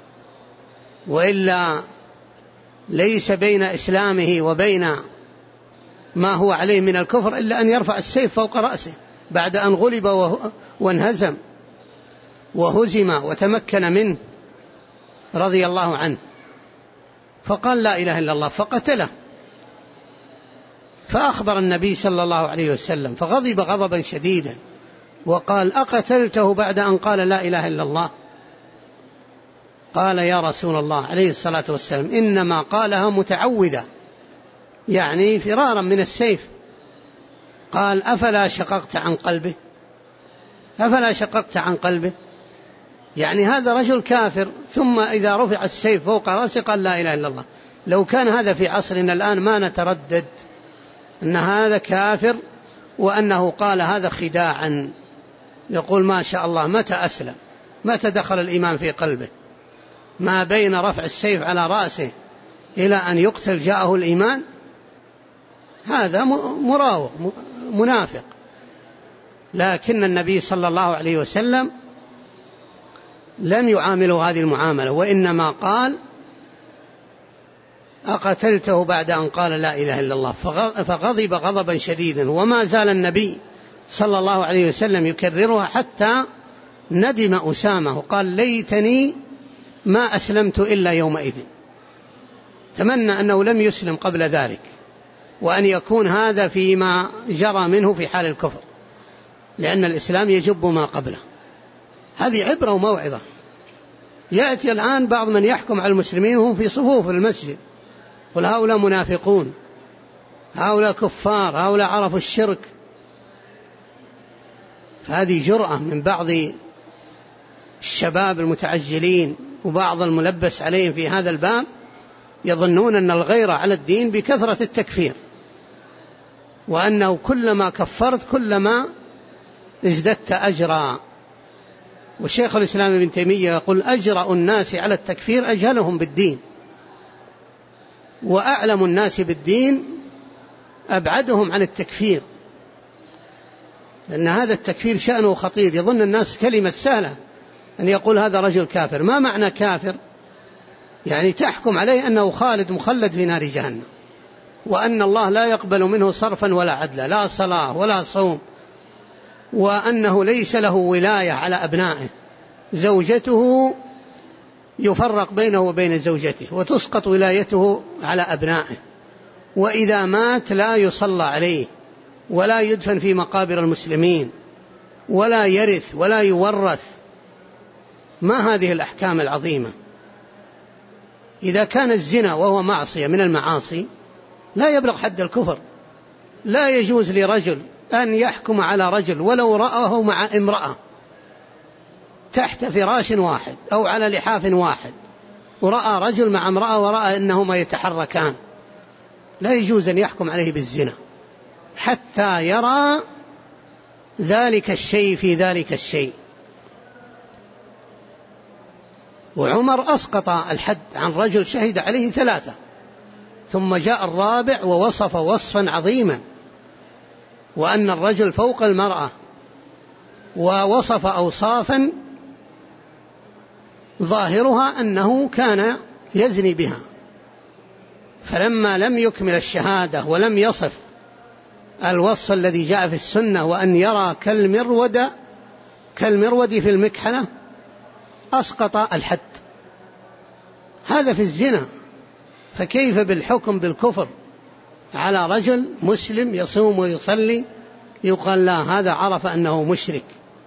وإلا ليس بين إسلامه وبين ما هو عليه من الكفر إلا أن يرفع السيف فوق رأسه بعد أن غلب وانهزم وهزم وتمكن منه رضي الله عنه، فقال: لا إله إلا الله، فقتله. فأخبر النبي صلى الله عليه وسلم، فغضب غضبا شديدا وقال: أقتلته بعد أن قال لا إله إلا الله؟ قال: يا رسول الله عليه الصلاة والسلام، إنما قالها متعوذا، يعني فرارا من السيف. قال: أفلا شققت عن قلبه؟ أفلا شققت عن قلبه؟ يعني هذا رجل كافر، ثم إذا رفع السيف فوق رأسه قال لا إله إلا الله. لو كان هذا في عصرنا الآن ما نتردد أن هذا كافر وأنه قال هذا خداعا، يقول: ما شاء الله، متى أسلم؟ متى دخل الإيمان في قلبه؟ ما بين رفع السيف على رأسه إلى أن يقتل جاءه الإيمان؟ هذا مراوغ منافق. لكن النبي صلى الله عليه وسلم لم يعامله هذه المعاملة، وإنما قال: أقتلته بعد أن قال لا إله إلا الله. فغضب غضبا شديدا، وما زال النبي صلى الله عليه وسلم يكررها حتى ندم أسامة وقال: ليتني ما أسلمت إلا يومئذ. تمنى أنه لم يسلم قبل ذلك، وأن يكون هذا فيما جرى منه في حال الكفر، لأن الإسلام يجب ما قبله. هذه عبرة وموعظة. يأتي الآن بعض من يحكم على المسلمين وهم في صفوف المسجد، قل هؤلاء منافقون، هؤلاء كفار، هؤلاء عرفوا الشرك. فهذه جرأة من بعض الشباب المتعجلين وبعض الملبس عليهم في هذا الباب، يظنون أن الغيرة على الدين بكثرة التكفير، وأنه كلما كفرت كلما ازددت أجرا. وشيخ الإسلام ابن تيمية يقول: أجرأ الناس على التكفير أجهلهم بالدين، وأعلم الناس بالدين أبعدهم عن التكفير، لأن هذا التكفير شأنه خطير. يظن الناس كلمة سهلة أن يقول هذا رجل كافر. ما معنى كافر؟ يعني تحكم عليه أنه خالد مخلد في نار جهنم، وأن الله لا يقبل منه صرفا ولا عدلا، لا صلاة ولا صوم، وأنه ليس له ولاية على أبنائه، زوجته يفرق بينه وبين زوجته وتسقط ولايته على أبنائه، وإذا مات لا يصلى عليه ولا يدفن في مقابر المسلمين ولا يرث ولا يورث. ما هذه الأحكام العظيمة؟ إذا كان الزنا وهو معصية من المعاصي لا يبلغ حد الكفر، لا يجوز لرجل أن يحكم على رجل ولو رآه مع امرأة تحت فراش واحد أو على لحاف واحد، ورأى رجل مع امرأة ورأى أنهما يتحركان، لا يجوز أن يحكم عليه بالزنا حتى يرى ذلك الشيء في ذلك الشيء. وعمر أسقط الحد عن رجل شهد عليه 3، ثم جاء الرابع ووصف وصفا عظيما، وأن الرجل فوق المرأة، ووصف أوصافا ظاهرها أنه كان يزني بها. فلما لم يكمل الشهادة ولم يصف الوصف الذي جاء في السنة، وأن يرى كالمرود في المكحلة، أسقط الحد. هذا في الزنا، فكيف بالحكم بالكفر على رجل مسلم يصوم ويصلي؟ يقال لا، هذا عرف أنه مشرك.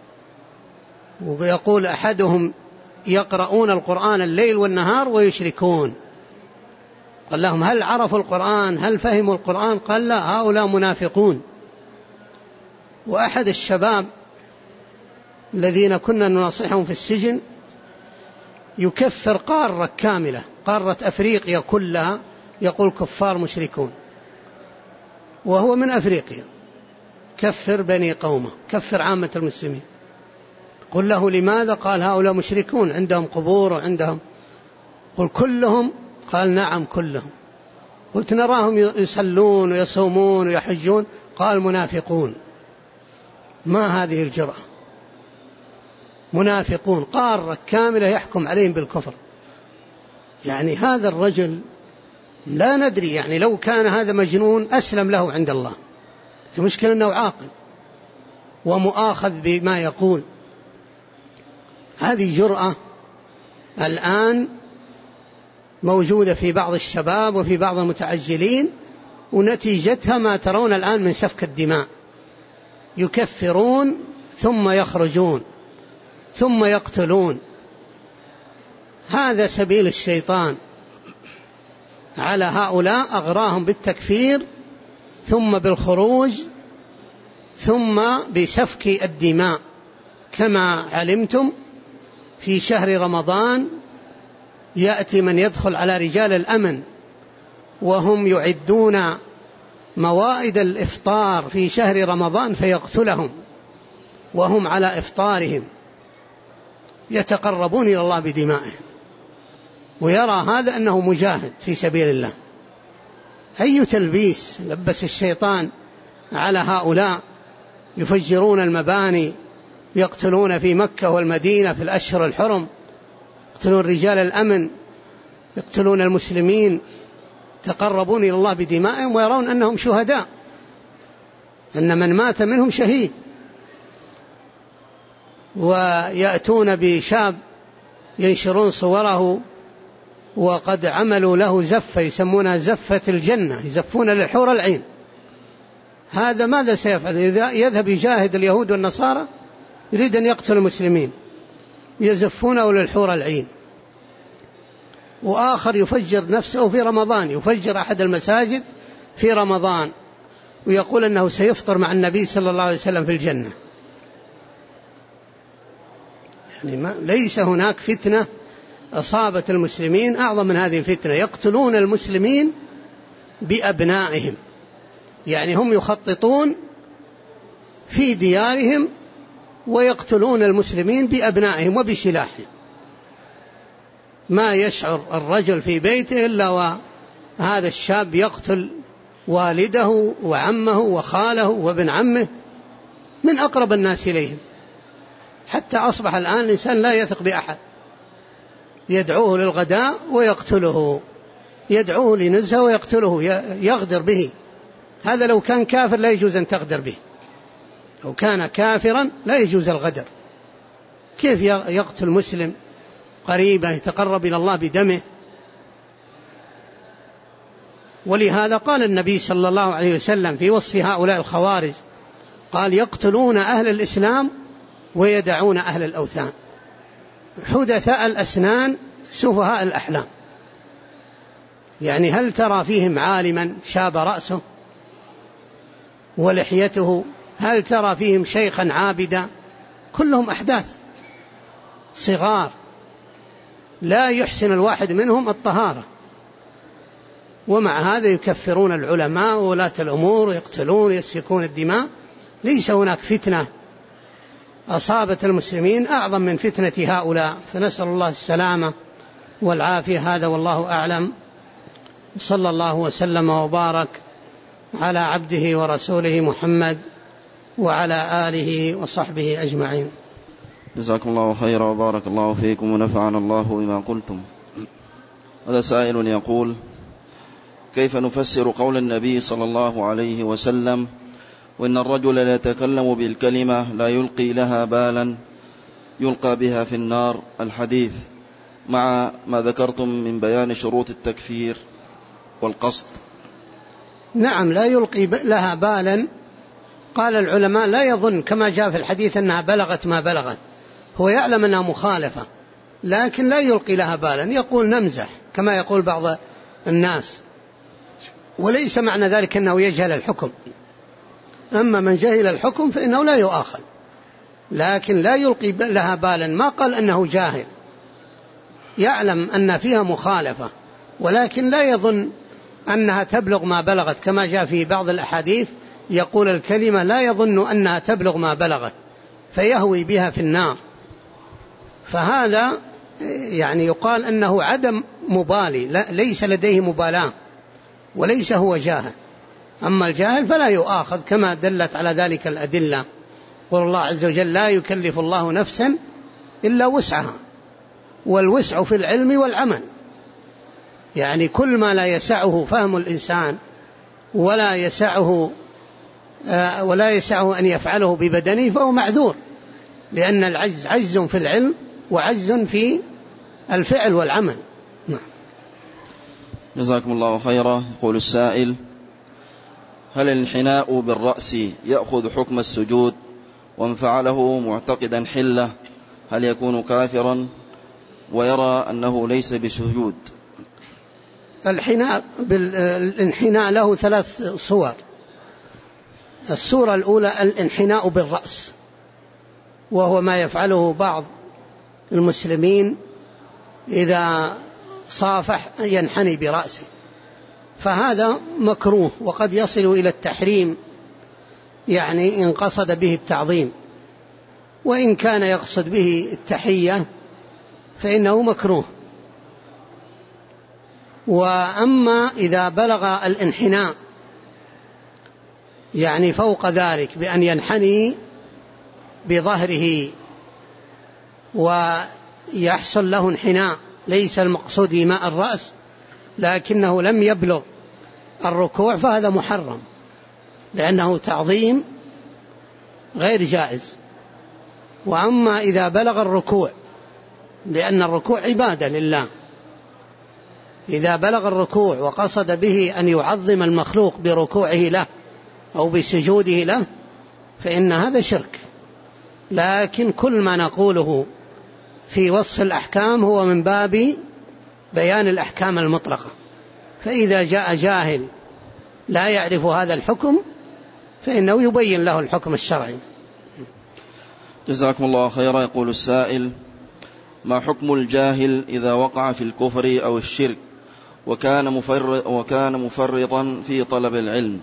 ويقول أحدهم: يقرؤون القرآن الليل والنهار ويشركون. قال لهم: هل عرفوا القرآن؟ هل فهموا القرآن؟ قال لا، هؤلاء منافقون. وأحد الشباب الذين كنا نناصحهم في السجن يكفر قارة كاملة، قارة أفريقيا كلها، يقول كفار مشركون، وهو من أفريقيا. كفر بني قومه، كفر عامة المسلمين. قل له: لماذا؟ قال: هؤلاء مشركون، عندهم قبور وعندهم. قل: كلهم؟ قال: نعم كلهم. قلت: نراهم يصلون ويصومون ويحجون. قال: منافقون. ما هذه الجرأة؟ منافقون، قارة كاملة يحكم عليهم بالكفر. يعني هذا الرجل لا ندري، يعني لو كان هذا مجنون أسلم له عند الله، المشكلة أنه عاقل ومؤاخذ بما يقول. هذه جرأة الآن موجودة في بعض الشباب وفي بعض المتعجلين، ونتيجتها ما ترون الآن من سفك الدماء. يكفرون ثم يخرجون ثم يقتلون. هذا سبيل الشيطان على هؤلاء، أغراهم بالتكفير ثم بالخروج ثم بسفك الدماء. كما علمتم في شهر رمضان يأتي من يدخل على رجال الأمن وهم يعدون موائد الإفطار في شهر رمضان فيقتلهم وهم على إفطارهم، يتقربون إلى الله بدمائهم، ويرى هذا أنه مجاهد في سبيل الله. أي تلبيس لبس الشيطان على هؤلاء، يفجرون المباني، يقتلون في مكة والمدينة في الأشهر الحرم، يقتلون رجال الأمن، يقتلون المسلمين، تقربون إلى الله بدمائهم ويرون أنهم شهداء، أن من مات منهم شهيد. ويأتون بشاب ينشرون صوره، وقد عملوا له زفة يسمونها زفة الجنة، يزفون للحور العين. هذا ماذا سيفعل؟ إذا يذهب يجاهد اليهود والنصارى يريد أن يقتل المسلمين، يزفونه للحور العين. وآخر يفجر نفسه في رمضان، يفجر أحد المساجد في رمضان ويقول أنه سيفطر مع النبي صلى الله عليه وسلم في الجنة. يعني ليس هناك فتنة أصابت المسلمين أعظم من هذه الفتنة. يقتلون المسلمين بأبنائهم، يعني هم يخططون في ديارهم ويقتلون المسلمين بأبنائهم وبسلاحهم. ما يشعر الرجل في بيته إلا وهذا الشاب يقتل والده وعمه وخاله وابن عمه من أقرب الناس إليهم، حتى أصبح الآن الإنسان لا يثق بأحد، يدعوه للغداء ويقتله، يدعوه لنزهة ويقتله، يغدر به. هذا لو كان كافر لا يجوز أن تغدر به، لو كان كافرا لا يجوز الغدر. كيف يقتل مسلم قريبا يتقرب إلى الله بدمه؟ ولهذا قال النبي صلى الله عليه وسلم في وصف هؤلاء الخوارج، قال: يقتلون أهل الإسلام ويدعون أهل الأوثان، حدثاء الأسنان سفهاء الأحلام. يعني هل ترى فيهم عالما شاب رأسه ولحيته؟ هل ترى فيهم شيخا عابدا؟ كلهم أحداث صغار لا يحسن الواحد منهم الطهارة، ومع هذا يكفرون العلماء وولاة الأمور ويقتلون ويسفكون الدماء. ليس هناك فتنة أصابت المسلمين أعظم من فتنة هؤلاء، فنسأل الله السلامة والعافية. هذا والله أعلم، صلى الله وسلم وبارك على عبده ورسوله محمد وعلى آله وصحبه أجمعين. جزاكم الله خيرا وبارك الله فيكم ونفعنا الله بما قلتم. هذا سائل يقول: كيف نفسر قول النبي صلى الله عليه وسلم: وإن الرجل لا يتكلم بالكلمة لا يلقي لها بالا يلقى بها في النار، الحديث، مع ما ذكرتم من بيان شروط التكفير والقصد؟ نعم، لا يلقي لها بالا. قال العلماء: لا يظن كما جاء في الحديث أنها بلغت ما بلغت، هو يعلم أنها مخالفة لكن لا يلقي لها بالا، يقول نمزح كما يقول بعض الناس، وليس معنى ذلك أنه يجهل الحكم. أما من جهل الحكم فإنه لا يؤاخذ، لكن لا يلقي لها بالا. ما قال أنه جاهل، يعلم أن فيها مخالفة ولكن لا يظن أنها تبلغ ما بلغت، كما جاء في بعض الأحاديث يقول الكلمة لا يظن أنها تبلغ ما بلغت فيهوي بها في النار. فهذا يعني يقال أنه عدم مبالي، ليس لديه مبالاة وليس هو جاهل. أما الجاهل فلا يؤاخذ كما دلت على ذلك الأدلة. قال الله عز وجل: لا يكلف الله نفسا إلا وسعها، والوسع في العلم والعمل، يعني كل ما لا يسعه فهم الإنسان ولا يسعه أن يفعله ببدنه فهو معذور، لأن العجز عجز في العلم وعجز في الفعل والعمل. نعم. جزاكم الله خيرا. يقول السائل: هل الانحناء بالرأس يأخذ حكم السجود، ومن فعله معتقدا حلة هل يكون كافرا ويرى أنه ليس بسجود؟ الانحناء له 3 صور. الصورة الأولى الانحناء بالرأس، وهو ما يفعله بعض المسلمين إذا صافح ينحني برأسه، فهذا مكروه وقد يصل إلى التحريم، يعني إن قصد به التعظيم، وإن كان يقصد به التحية فإنه مكروه. وأما إذا بلغ الانحناء يعني فوق ذلك بأن ينحني بظهره ويحصل له انحناء ليس المقصود إيماء الرأس لكنه لم يبلغ الركوع، فهذا محرم لأنه تعظيم غير جائز. وأما إذا بلغ الركوع لأن الركوع عبادة لله. إذا بلغ الركوع وقصد به أن يعظم المخلوق بركوعه له أو بسجوده له فإن هذا شرك. لكن كل ما نقوله في وصف الأحكام هو من باب بيان الأحكام المطلقة، فإذا جاء جاهل لا يعرف هذا الحكم فإنه يبين له الحكم الشرعي. جزاكم الله خيرا. يقول السائل: ما حكم الجاهل إذا وقع في الكفر أو الشرك وكان مفرطا في طلب العلم؟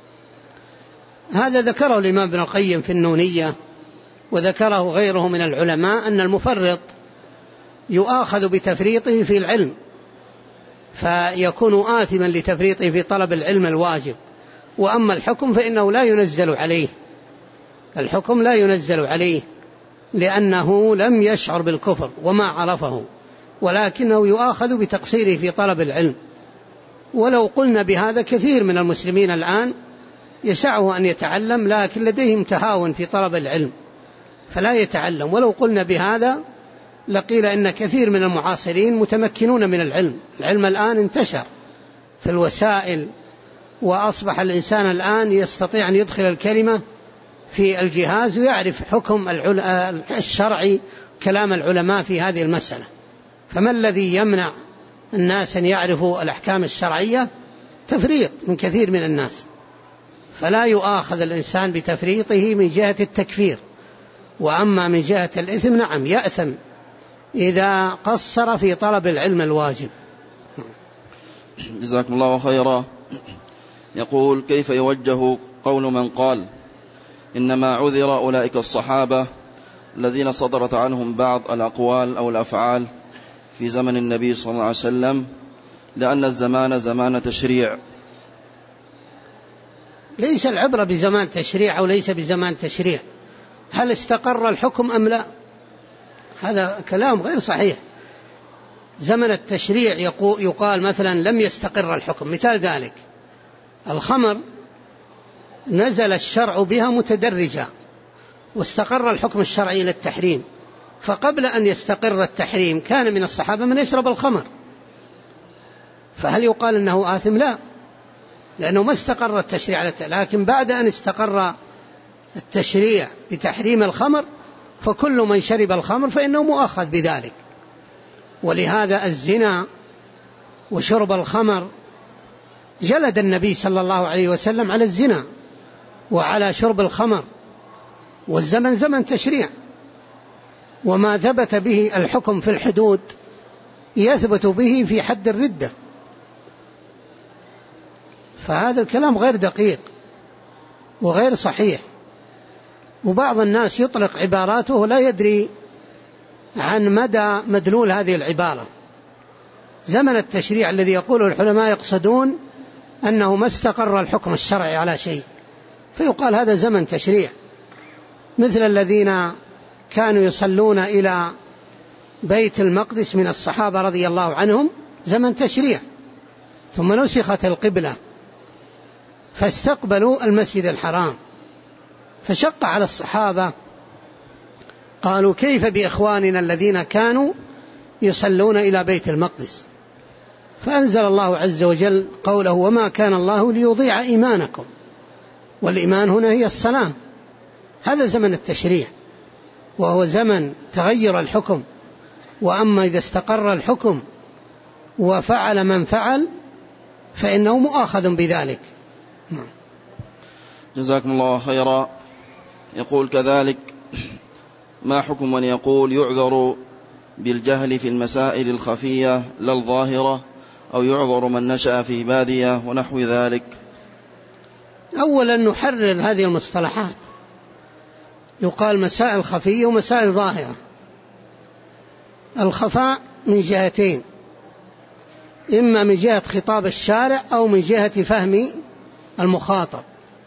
هذا ذكره الإمام ابن القيم في النونية، وذكره غيره من العلماء، أن المفرط يؤاخذ بتفريطه في العلم فيكون آثما لتفريطه في طلب العلم الواجب، وأما الحكم فإنه لا ينزل عليه، الحكم لا ينزل عليه لأنه لم يشعر بالكفر وما عرفه، ولكنه يؤاخذ بتقصيره في طلب العلم. ولو قلنا بهذا كثير من المسلمين الآن يسعه أن يتعلم لكن لديهم تهاون في طلب العلم فلا يتعلم. ولو قلنا بهذا لقيل إن كثير من المعاصرين متمكنون من العلم. العلم الآن انتشر في الوسائل، وأصبح الإنسان الآن يستطيع أن يدخل الكلمة في الجهاز ويعرف حكم الشرعي كلام العلماء في هذه المسألة. فما الذي يمنع الناس أن يعرفوا الأحكام الشرعية؟ تفريط من كثير من الناس. فلا يؤاخذ الإنسان بتفريطه من جهة التكفير، وأما من جهة الإثم نعم يأثم إذا قصر في طلب العلم الواجب. جزاكم الله خيرا. يقول: كيف يوجه قول من قال إنما عذر أولئك الصحابة الذين صدرت عنهم بعض الأقوال أو الأفعال في زمن النبي صلى الله عليه وسلم لأن الزمان زمان تشريع؟ ليس العبرة بزمان تشريع أو ليس بزمان تشريع، هل استقر الحكم أم لا؟ هذا كلام غير صحيح. زمن التشريع يقال مثلا لم يستقر الحكم. مثال ذلك الخمر نزل الشرع بها متدرجا واستقر الحكم الشرعي للتحريم، فقبل أن يستقر التحريم كان من الصحابة من يشرب الخمر، فهل يقال أنه آثم؟ لا، لأنه ما استقر التشريع. لكن بعد أن استقر التشريع بتحريم الخمر فكل من شرب الخمر فإنه مؤاخذ بذلك. ولهذا الزنا وشرب الخمر جلد النبي صلى الله عليه وسلم على الزنا وعلى شرب الخمر، والزمن زمن تشريع، وما ثبت به الحكم في الحدود يثبت به في حد الردة. فهذا الكلام غير دقيق وغير صحيح. وبعض الناس يطلق عباراته لا يدري عن مدى مدلول هذه العبارة. زمن التشريع الذي يقوله العلماء يقصدون أنه ما استقر الحكم الشرعي على شيء، فيقال هذا زمن تشريع، مثل الذين كانوا يصلون إلى بيت المقدس من الصحابة رضي الله عنهم، زمن تشريع، ثم نسخت القبلة فاستقبلوا المسجد الحرام، فشق على الصحابة، قالوا كيف بإخواننا الذين كانوا يصلون إلى بيت المقدس؟ فأنزل الله عز وجل قوله: وما كان الله ليضيع إيمانكم، والإيمان هنا هي الصلاة. هذا زمن التشريع وهو زمن تغير الحكم. وأما إذا استقر الحكم وفعل من فعل فإنه مؤاخذ بذلك. جزاكم الله خيرا. يقول كذلك: ما حكم من يقول يعذر بالجهل في المسائل الخفية لا الظاهرة، أو يعذر من نشأ في بادية ونحو ذلك؟ أولا نحرر هذه المصطلحات، يقال مسائل خفية ومسائل ظاهرة. الخفاء من جهتين، إما من جهة خطاب الشارع أو من جهة فهم المخاطب،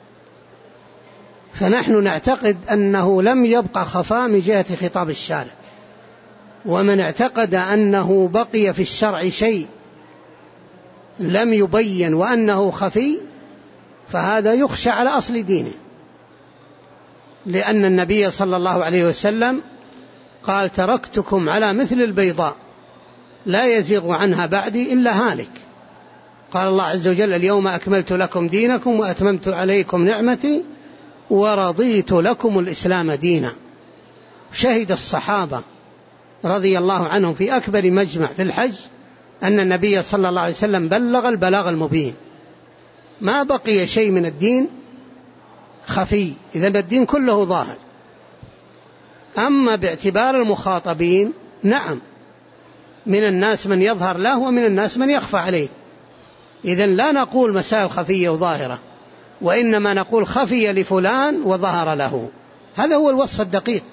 فنحن نعتقد أنه لم يبقى خفاء من جهة خطاب الشارع. ومن اعتقد أنه بقي في الشرع شيء لم يبين وأنه خفي فهذا يخشى على أصل دينه، لأن النبي صلى الله عليه وسلم قال تركتكم على مثل البيضاء لا يزيغ عنها بعدي إلا هالك. قال الله عز وجل اليوم أكملت لكم دينكم وأتممت عليكم نعمتي ورضيت لكم الإسلام دينا. شهد الصحابة رضي الله عنهم في أكبر مجمع في الحج أن النبي صلى الله عليه وسلم بلغ البلاغ المبين، ما بقي شيء من الدين خفي، إذن الدين كله ظاهر. أما باعتبار المخاطبين نعم، من الناس من يظهر له ومن الناس من يخفى عليه، إذن لا نقول مسائل خفية وظاهرة، وإنما نقول خفي لفلان وظهر له، هذا هو الوصف الدقيق.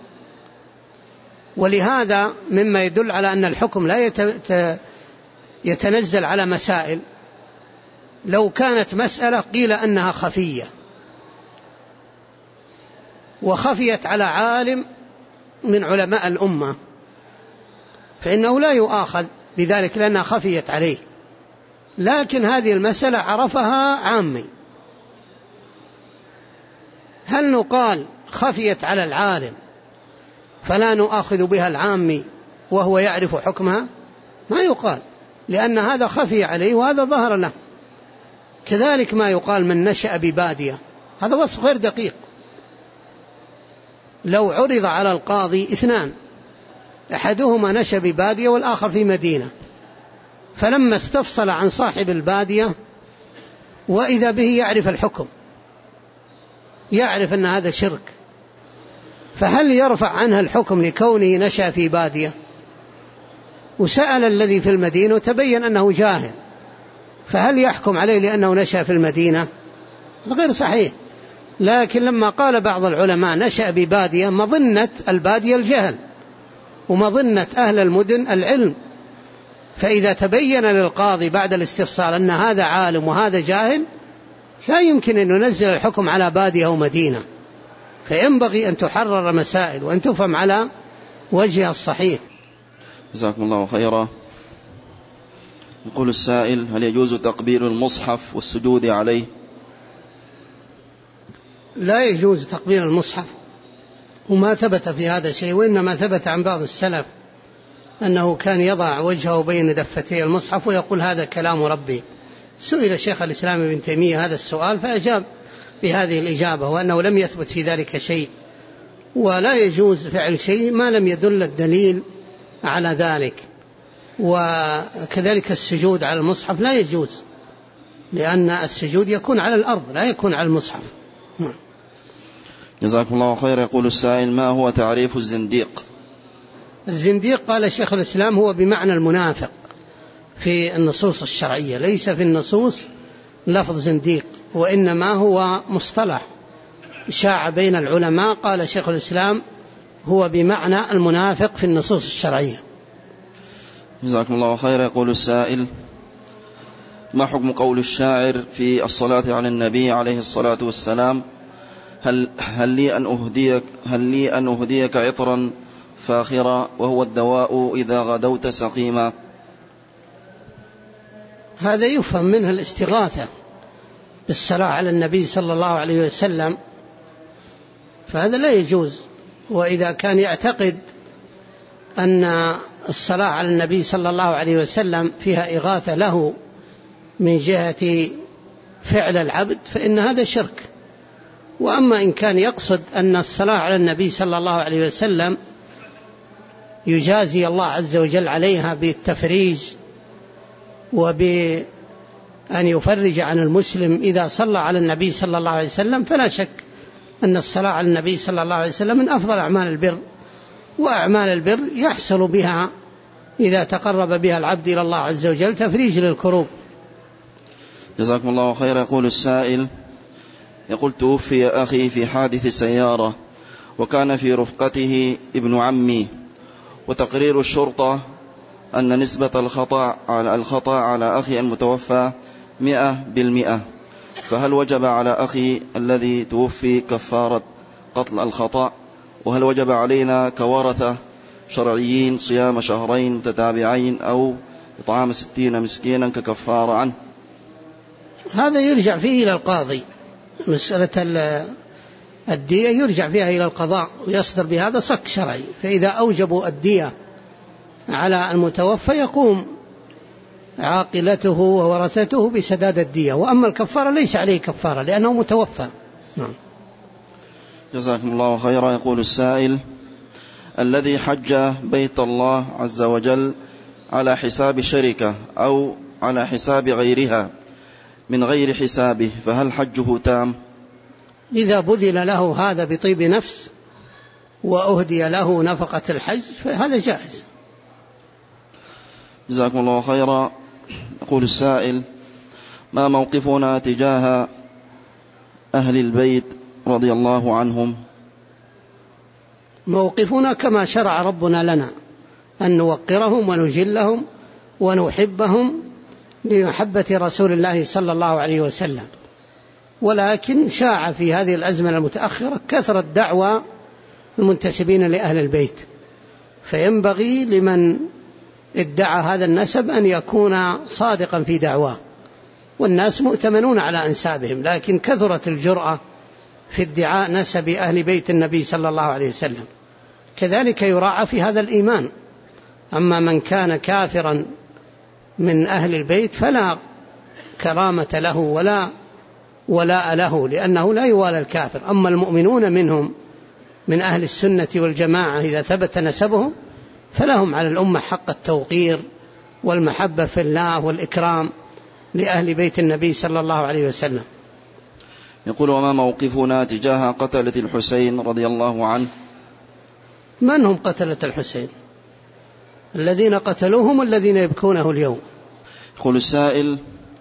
ولهذا مما يدل على أن الحكم لا يتنزل على مسائل، لو كانت مسألة قيل أنها خفية وخفيت على عالم من علماء الأمة فإنه لا يؤاخذ بذلك لأنها خفيت عليه، لكن هذه المسألة عرفها عامي، هل نقال خفيت على العالم فلا نؤاخذ بها العامي وهو يعرف حكمها؟ ما يقال، لأن هذا خفي عليه وهذا ظهر له. كذلك ما يقال من نشأ ببادية، هذا وصف غير دقيق. لو عرض على القاضي اثنان أحدهما نشأ ببادية والآخر في مدينة، فلما استفصل عن صاحب البادية وإذا به يعرف الحكم، يعرف أن هذا شرك، فهل يرفع عنه الحكم لكونه نشأ في بادية؟ وسأل الذي في المدينة وتبين أنه جاهل، فهل يحكم عليه لأنه نشأ في المدينة؟ غير صحيح. لكن لما قال بعض العلماء نشأ ببادية، مظنة البادية الجهل ومظنة أهل المدن العلم، فإذا تبين للقاضي بعد الاستفصال أن هذا عالم وهذا جاهل لا يمكن أن ينزل الحكم على بادية أو مدينة، فينبغي أن تحرر مسائل وأن تفهم على وجهها الصحيح. جزاكم الله خيرا. يقول السائل: هل يجوز تقبيل المصحف والسجود عليه؟ لا يجوز تقبيل المصحف، وما ثبت في هذا شيء، وإنما ثبت عن بعض السلف أنه كان يضع وجهه بين دفتي المصحف ويقول هذا كلام ربي. سئل شيخ الإسلام ابن تيمية هذا السؤال فأجاب بهذه الإجابة، وأنه لم يثبت في ذلك شيء، ولا يجوز فعل شيء ما لم يدل الدليل على ذلك. وكذلك السجود على المصحف لا يجوز، لأن السجود يكون على الأرض لا يكون على المصحف. جزاكم الله خير. يقول السائل: ما هو تعريف الزنديق؟ الزنديق قال شيخ الإسلام هو بمعنى المنافق في النصوص الشرعية، ليس في النصوص لفظ زنديق، وإنما هو مصطلح شاع بين العلماء. قال شيخ الإسلام هو بمعنى المنافق في النصوص الشرعية. جزاكم الله خير. يقول السائل: ما حكم قول الشاعر في الصلاة على النبي عليه الصلاة والسلام: هل لي أن أهديك عطرا فاخرا وهو الدواء إذا غدوت سقيما؟ هذا يفهم منه الاستغاثة بالصلاة على النبي صلى الله عليه وسلم، فهذا لا يجوز. وإذا كان يعتقد أن الصلاة على النبي صلى الله عليه وسلم فيها إغاثة له من جهة فعل العبد فإن هذا شرك. وأما إن كان يقصد أن الصلاة على النبي صلى الله عليه وسلم يجازي الله عز وجل عليها بالتفريج وبأن يفرج عن المسلم إذا صلى على النبي صلى الله عليه وسلم، فلا شك أن الصلاة على النبي صلى الله عليه وسلم من أفضل أعمال البر، وأعمال البر يحصل بها إذا تقرب بها العبد إلى الله عز وجل تفريج للكروب. جزاكم الله خير. يقول السائل: يقول توفي أخي في حادث سيارة وكان في رفقته ابن عمي، وتقرير الشرطة أن نسبة الخطأ على أخي المتوفى 100%، فهل وجب على أخي الذي توفي كفارة قتل الخطأ؟ وهل وجب علينا كورثة شرعيين صيام شهرين متتابعين أو إطعام 60 مسكينا ككفارة عنه؟ هذا يرجع فيه إلى القاضي، مسألة الدية يرجع فيها إلى القضاء ويصدر بهذا صك شرعي. فإذا أوجبوا الدية على المتوفى يقوم عاقلته وورثته بسداد الدية. وأما الكفارة ليس عليه كفارة لأنه متوفى. نعم. جزاكم الله خيرا. يقول السائل: الذي حج بيت الله عز وجل على حساب شركة أو على حساب غيرها من غير حسابه فهل حجه تام؟ إذا بذل له هذا بطيب نفس وأهدي له نفقة الحج فهذا جائز. جزاكم الله خيرا. يقول السائل: ما موقفنا تجاه أهل البيت رضي الله عنهم؟ موقفنا كما شرع ربنا لنا أن نوقرهم ونجلهم ونحبهم لمحبة رسول الله صلى الله عليه وسلم. ولكن شاع في هذه الأزمنة المتأخرة كثرة دعوى المنتسبين لأهل البيت، فينبغي لمن ادعى هذا النسب أن يكون صادقا في دعواه، والناس مؤتمنون على أنسابهم، لكن كثرت الجرأة في ادعاء نسب أهل بيت النبي صلى الله عليه وسلم. كذلك يراعى في هذا الإيمان. أما من كان كافرا من أهل البيت فلا كرامة له ولا ولاء له، لأنه لا يوالى الكافر. أما المؤمنون منهم من أهل السنة والجماعة إذا ثبت نسبهم فلهم على الأمة حق التوقير والمحبة في الله والإكرام لأهل بيت النبي صلى الله عليه وسلم. يقول: وما موقفنا تجاه قتلة الحسين رضي الله عنه؟ من هم قتلة الحسين؟ الذين قتلوهم والذين يبكونه اليوم. يقول السائل: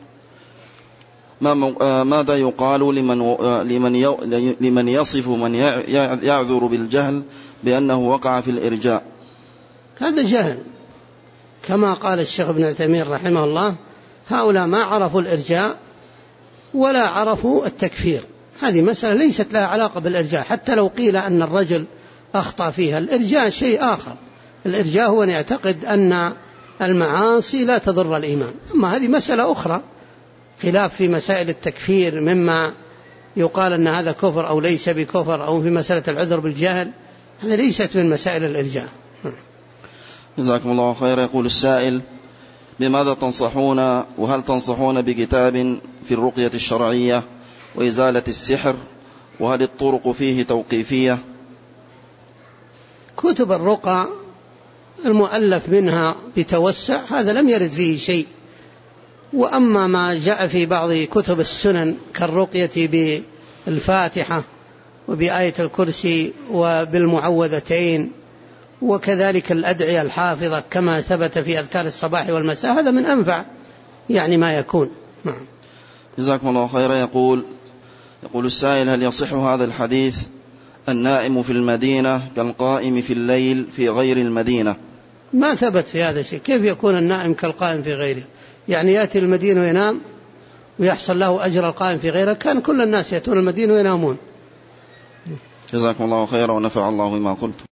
ماذا يقال لمن يصف من يعذر بالجهل بأنه وقع في الإرجاء؟ هذا جهل، كما قال الشيخ ابن عثيمين رحمه الله: هؤلاء ما عرفوا الإرجاء ولا عرفوا التكفير. هذه مسألة ليست لها علاقة بالإرجاء، حتى لو قيل أن الرجل أخطأ فيها. الإرجاء شيء آخر. الإرجاء هو أن يعتقد أن المعاصي لا تضر الإيمان. أما هذه مسألة أخرى، خلاف في مسائل التكفير مما يقال أن هذا كفر أو ليس بكفر، أو في مسألة العذر بالجهل، هذا ليست من مسائل الإرجاء. جزاكم الله خيرا. يقول السائل: بماذا تنصحون، وهل تنصحون بكتاب في الرقية الشرعية وإزالة السحر، وهل الطرق فيه توقيفية؟ كتب الرقى المؤلف منها بتوسع هذا لم يرد فيه شيء. وأما ما جاء في بعض كتب السنن كالرقية بالفاتحة وبآية الكرسي وبالمعوذتين، وكذلك الأدعية الحافظة كما ثبت في أذكار الصباح والمساء، هذا من أنفع ما يكون. جزاكم الله خيرا. يقول السائل: هل يصح هذا الحديث: النائم في المدينة كالقائم في الليل في غير المدينة؟ ما ثبت في هذا شيء. كيف يكون النائم كالقائم في غيره؟ يعني يأتي المدينة وينام ويحصل له أجر القائم في غيره؟ كان كل الناس يأتون المدينة وينامون. جزاكم الله خيرا ونفع الله بما قلت.